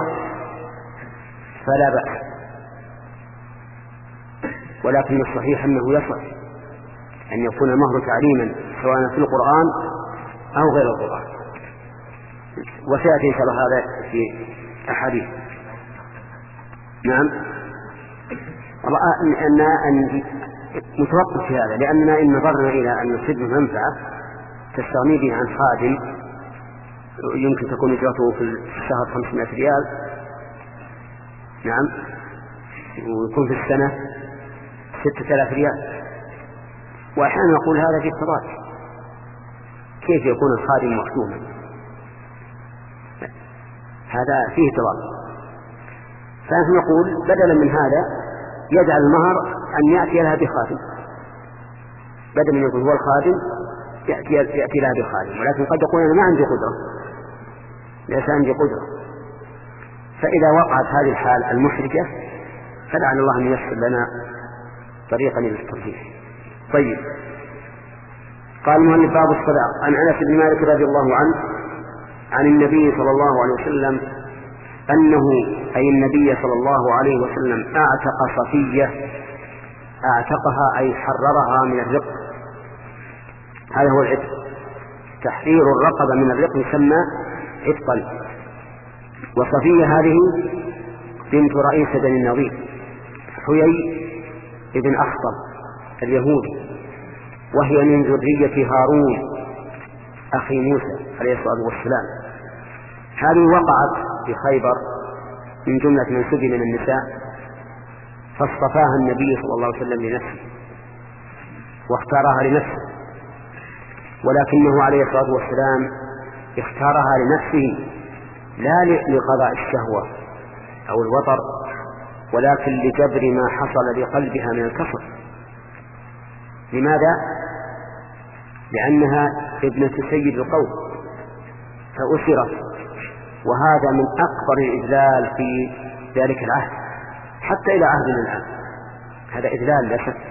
فلا بأس، ولكن الصحيح أنه يصح أن يكون المهر تعليما سواء في القرآن أو غير القرآن، وسيأتي إن شاء الله هذا في أحاديث. نعم، أن أن متوقف في هذا، لأننا إن نظرنا إلى أن نصيب منفعة تستغني به عن خادم يمكن تكون اجرته في الشهر خمسمائة ريال، نعم، ويكون في السنة ستة آلاف ريال، وأحيانا نقول هذا في التضاد، كيف يكون الخادم مخدوما؟ هذا فيه تضاد. فنحن نقول بدلا من هذا يجعل المهر أن يأتي لها بخادم، بدل من يقول هو الخادم يأتي, يأتي لها بخادم، ولكن قد يقول أنا ما عندي قدرة، ليس عندي قدرة. فإذا وقعت هذه الحال المحرجة فلعل الله أن ييسر لنا طريقا للترجيح. طيب، قال المؤلف باب الصداق. عن أنس بن مالك رضي الله عنه عن النبي صلى الله عليه وسلم أنه أي النبي صلى الله عليه وسلم أعتق صفية، أعتقها أي حررها من الرق، هذا هو العتق، تحرير الرقبة من الرق يسمى عتقا. وصفية هذه بنت رئيس بني النضير حيي ابن أخطب اليهودي، وهي من ذرية هارون أخي موسى عليه الصلاة والسلام. هذه وقعت في خيبر من جملة من سبي من النساء، فاصطفاها النبي صلى الله عليه وسلم لنفسه واختارها لنفسه، ولكنه عليه الصلاة والسلام اختارها لنفسه لا لقضاء الشهوة أو الوطر، ولكن لجبر ما حصل لقلبها من الكفر. لماذا؟ لأنها ابنة سيد القوم فأسرت، وهذا من أكبر الإذلال في ذلك العهد حتى إلى عهدنا الآن، هذا إذلال لا شك.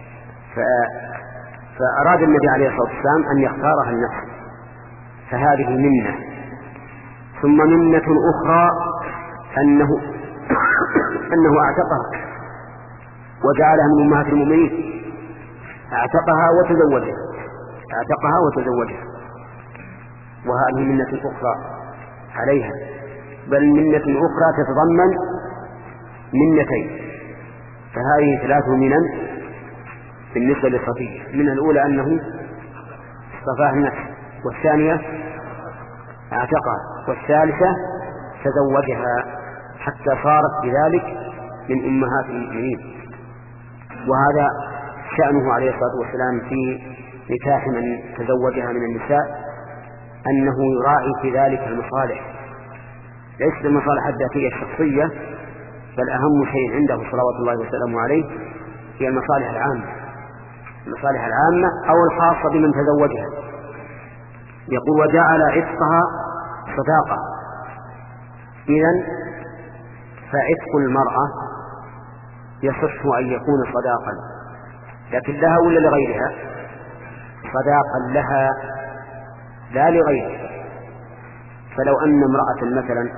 فأراد النبي عليه الصلاة والسلام أن يختارها لنفسه، فهذه منة. ثم منة أخرى أنه أنه أعتقها وجعلها من أمهات المؤمنين، أعتقها وتزوجها، أعتقها وتزوجها، وهذه منة أخرى عليها، بل منة أخرى تتضمن منتين، فهذه ثلاث منن بالنسبة للصفية. من الأولى أنه اصطفاها النفس، والثانية اعتقها، والثالثة تزوجها حتى صارت بذلك من أمهات المؤمنين. وهذا شأنه عليه الصلاة والسلام في نكاح من تزوجها من النساء، أنه يراعي في ذلك المصالح، ليس المصالح الذاتية الشخصية، بل أهم شيء عنده صلوات الله وسلامه عليه هي المصالح العامة، المصالح العامة أو الخاصة بمن تزوجها. يقول وجعل عتقها صداقة. إذن فعتق المرأة يصح أن يكون صداقا، لكن لها ولا لغيرها؟ صداقا لها لا لغيرها. فلو أن امرأة مثلا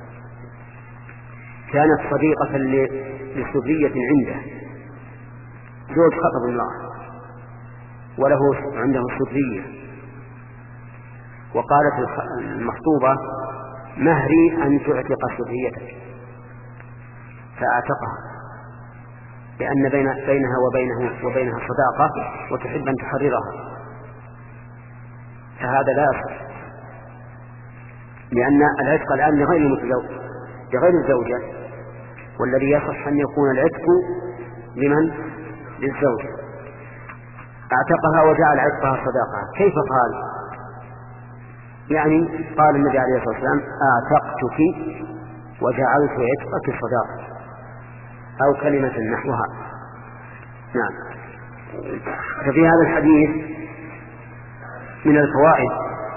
كانت صديقة لسرية عنده، زوج خطب امرأة وله عنده سرية، وقالت المخطوبة مهري أن تعتق سريتك، فأعتقها لأن بين بينها وبينه وبينها صداقة وتحب أن تحررها، فهذا لا يصح، لأن العتق الآن لغير المتزوج لغير الزوجة، والذي يصح أن يكون العتق لمن؟ للزوج. اعتقها وجعل عتقها صداقة. كيف قال؟ يعني قال النبي عليه الصلاة والسلام اعتقتك وجعلت عتقك صداقة، أو كلمة نحوها. نعم. ففي هذا الحديث من الفوائد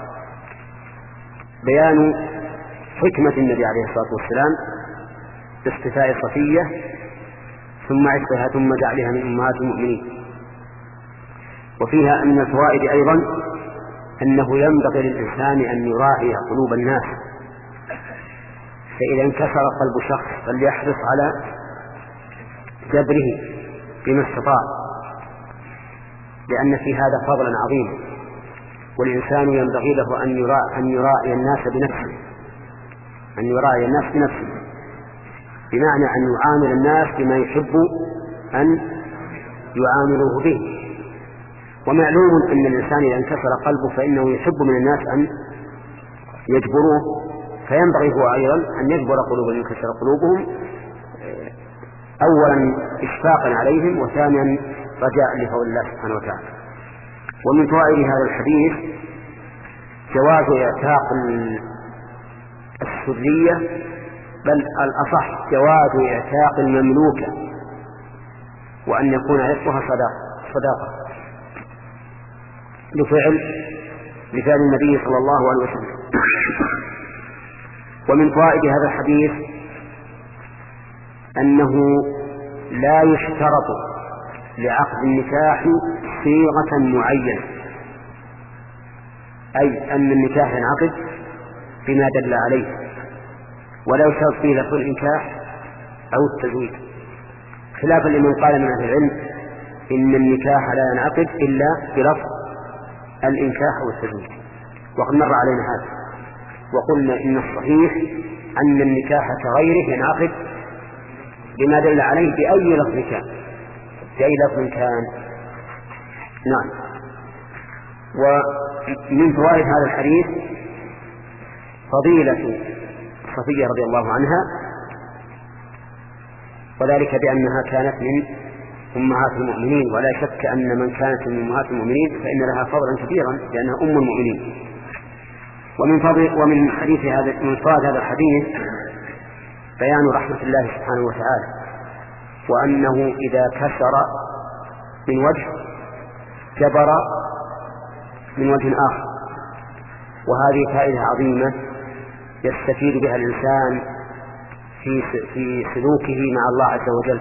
بيان حكمة النبي عليه الصلاة والسلام باصطفاء صفية ثم عتقها ثم جعلها من أمهات المؤمنين. وفيها من الفوائد أيضا أنه ينبغي للإنسان أن يراعي قلوب الناس، فإذا انكسر قلب شخص فليحرص على جبره بما استطاع، لأن في هذا فضلا عظيما، والإنسان ينبغي له أن يراعي, أن يراعي الناس بنفسه أن يراعي الناس بنفسه بمعنى أن يعامل الناس بما يحب أن يعاملوه به. ومعلوم أن الإنسان إذا انكسر قلبه فإنه يحب من الناس أن يجبروه، فينبغي هو أيضا أن يجبر قلوب ينكسر قلوبهم، أولا إشفاقا عليهم، وثانيا رجاء لفضل الله سبحانه وتعالى. ومن فوائد هذا الحديث جواز اعتاق السرية، بل الأصح جواز اعتاق المملوكة، وأن يكون عتقها صداقة لفعل لفعل النبي صلى الله عليه وسلم. ومن فوائد هذا الحديث أنه لا يشترط لعقد النكاح صيغة معينة، أي أن النكاح ينعقد بما دل عليه، ولا يشترط فيه لفظ الإنكاح أو التزويج، خلافا لمن قال من أهل العلم إن النكاح لا ينعقد إلا بلفظ الإنكاح أو التزويج، وقد مر علينا هذا، وقلنا إن الصحيح أن النكاح كغيره ينعقد بما دل عليه بأي لفظ كان بأي لفظ كان نعم. ومن فوائد هذا الحديث فضيلة صفية رضي الله عنها، وذلك بأنها كانت من أمهات المؤمنين، ولا شك أن من كانت من أمهات المؤمنين فإن لها فضلا كبيرا لأنها أم المؤمنين. ومن فضل ومن حديث هذا من فوائد هذا الحديث بيان رحمة الله سبحانه وتعالى، وأنه إذا كسر من وجه جبر من وجه آخر، وهذه فائدة عظيمة يستفيد بها الإنسان في في سلوكه مع الله عز وجل،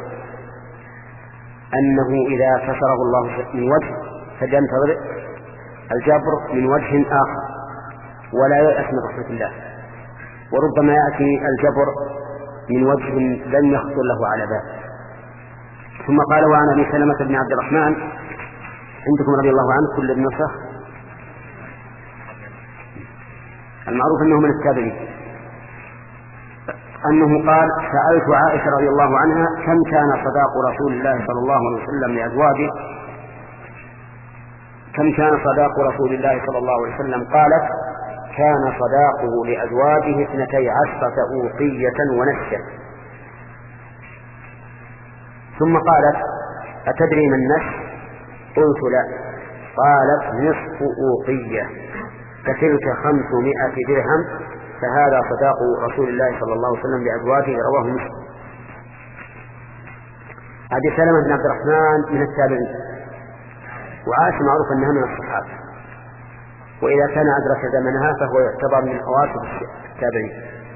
أنه إذا كسره الله من وجه فلينتظر الجبر من وجه آخر ولا ييأس من رحمة الله، وربما يأتي الجبر من وجه لم يخطر له على بال. ثم قال: وعن أبي سلمة بن عبد الرحمن عندكم رضي الله عنه كل النسخ المعروف أنه من التابعين، أنه قال: سألت عائشة رضي الله عنها كم كان صداق رسول الله صلى الله عليه وسلم لأزواجه كم كان صداق رسول الله صلى الله عليه وسلم قالت: كان صداقه لأزواجه اثنتي عشرة أوقية ونسكا. ثم قالت: أتدري ما النسك؟ قلت: لا. قالت: نصف أوقية، فتلك خمسمائة درهم، فهذا صداق رسول الله صلى الله عليه وسلم لأزواجه، رواه مسلم. أبي سلمة بن عبد الرحمن من التابعين، وعائشة معروف أنها من الصحابة، وإذا كان أدرك زمنها فهو يعتبر من أواسط التابعين.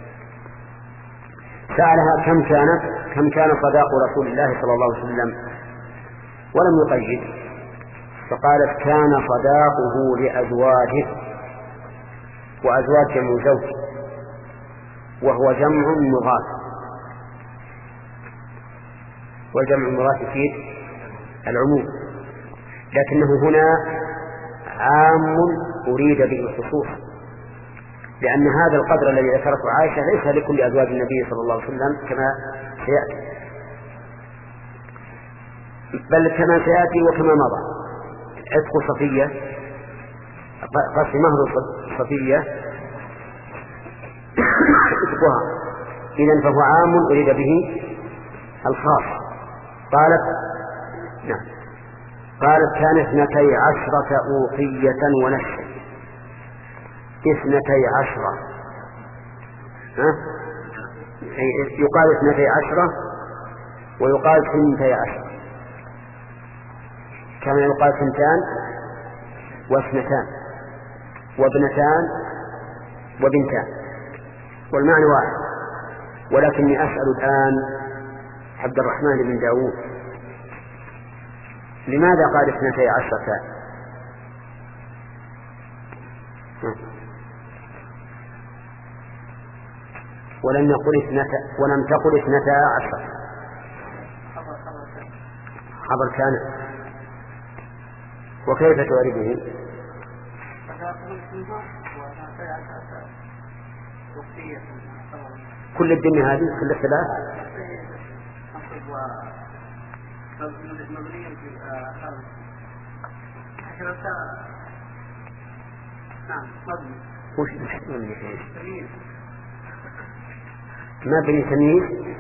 سألها كم كانت كم كان صداق رسول الله صلى الله عليه وسلم ولم يقيد، فقالت: كان صداقه لأزواجه، وأزواج جمع زوج، وهو جمع مضاف، والجمع المضاف يفيد العموم، لكنه هنا عام أريد به الخصوص، لأن هذا القدر الذي ذكرته عائشة ليس لكل أزواج النبي صلى الله عليه وسلم كما سيأتي، بل كما سيأتي وكما مضى. عتق صفية، قصد مهر صفية عتقها، إذن فهو عام أريد به الخاص. قالت: نعم قالت: كان اثنتي عشرة أوقية ونسك. اثنتي عشرة، ها؟ يقال اثنتي عشرة ويقال ثنتي عشرة، كما يقال ثنتان واثنتان وابنتان وبنتان، والمعنى واحد. ولكني أسأل الآن عبد الرحمن بن داود: لماذا قال اثنتي عشرة؟ ولم يقل اثنتا ولم تقل اثنتا عشرة؟ خبر كان وكيف تعرفه؟ كل الدنيا هذه كل الثلاث وش ما بني تمييز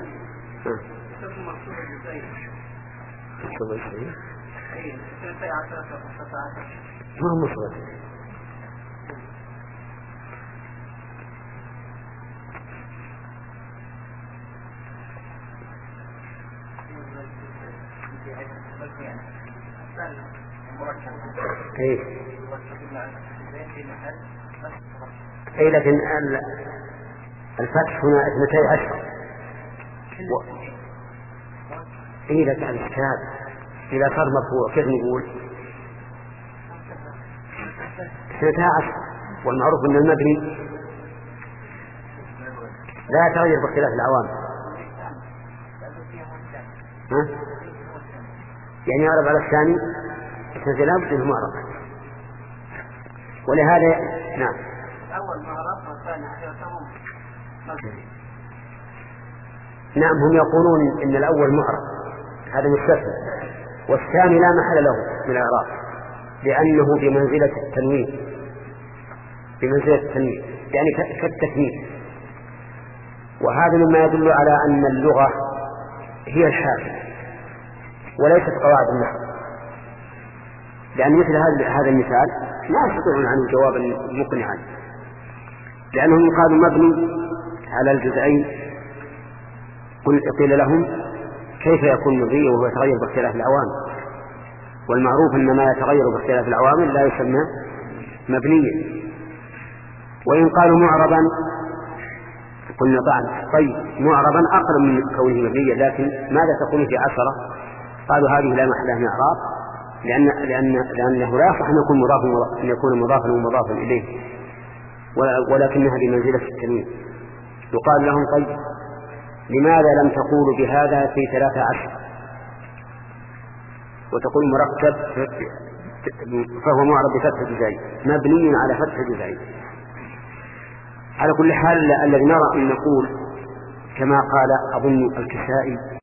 ما هو مصغر ايه اي لكن الفتح هنا اثنتي عشر و... اي لك الكتاب اذا صار مرفوع كيف نقول اثنتي عشر والمعروف ان المبني لا يتغير باختلاف العوامل. ها؟ يعني يعرف على الثاني اثنتي لا بد انه معرف ولهذا نعم اول معرف والثاني عشرتهم نعم هم يقولون ان الاول معرف هذا مستثنى والثاني لا محل له من الاعراب لانه بمنزله التنوين بمنزله التنوين يعني كالتثنيث وهذا مما يدل على ان اللغه هي الحاكم وليست قواعد النحو لأن مثل هذا المثال لا يستطيعون عنه جوابا مقنعا لأنهم قالوا مبني على الجزئين قيل لهم كيف يكون مبني وهو يتغير باختلاف العوامل والمعروف أن ما يتغير باختلاف العوامل لا يسمى مبنيا. وإن قالوا معربا قلنا طيب معربا أقرب من كونه مبنيا لكن ماذا تقول في عشرة؟ قالوا هذه لا محل من إعراب لأن لأن لأنه لا يصح أن يكون مضافا أن يكون مضافا ومضافا إليه ولكنها بمنزلة التنوين. يقال لهم طيب لماذا لم تقولوا بهذا في ثلاثة عشر وتقول مركب فهو معرب بفتح الجزائي مبني على فتح الجزائي؟ على كل حال الذي نرى أن نقول كما قال أظن الكسائي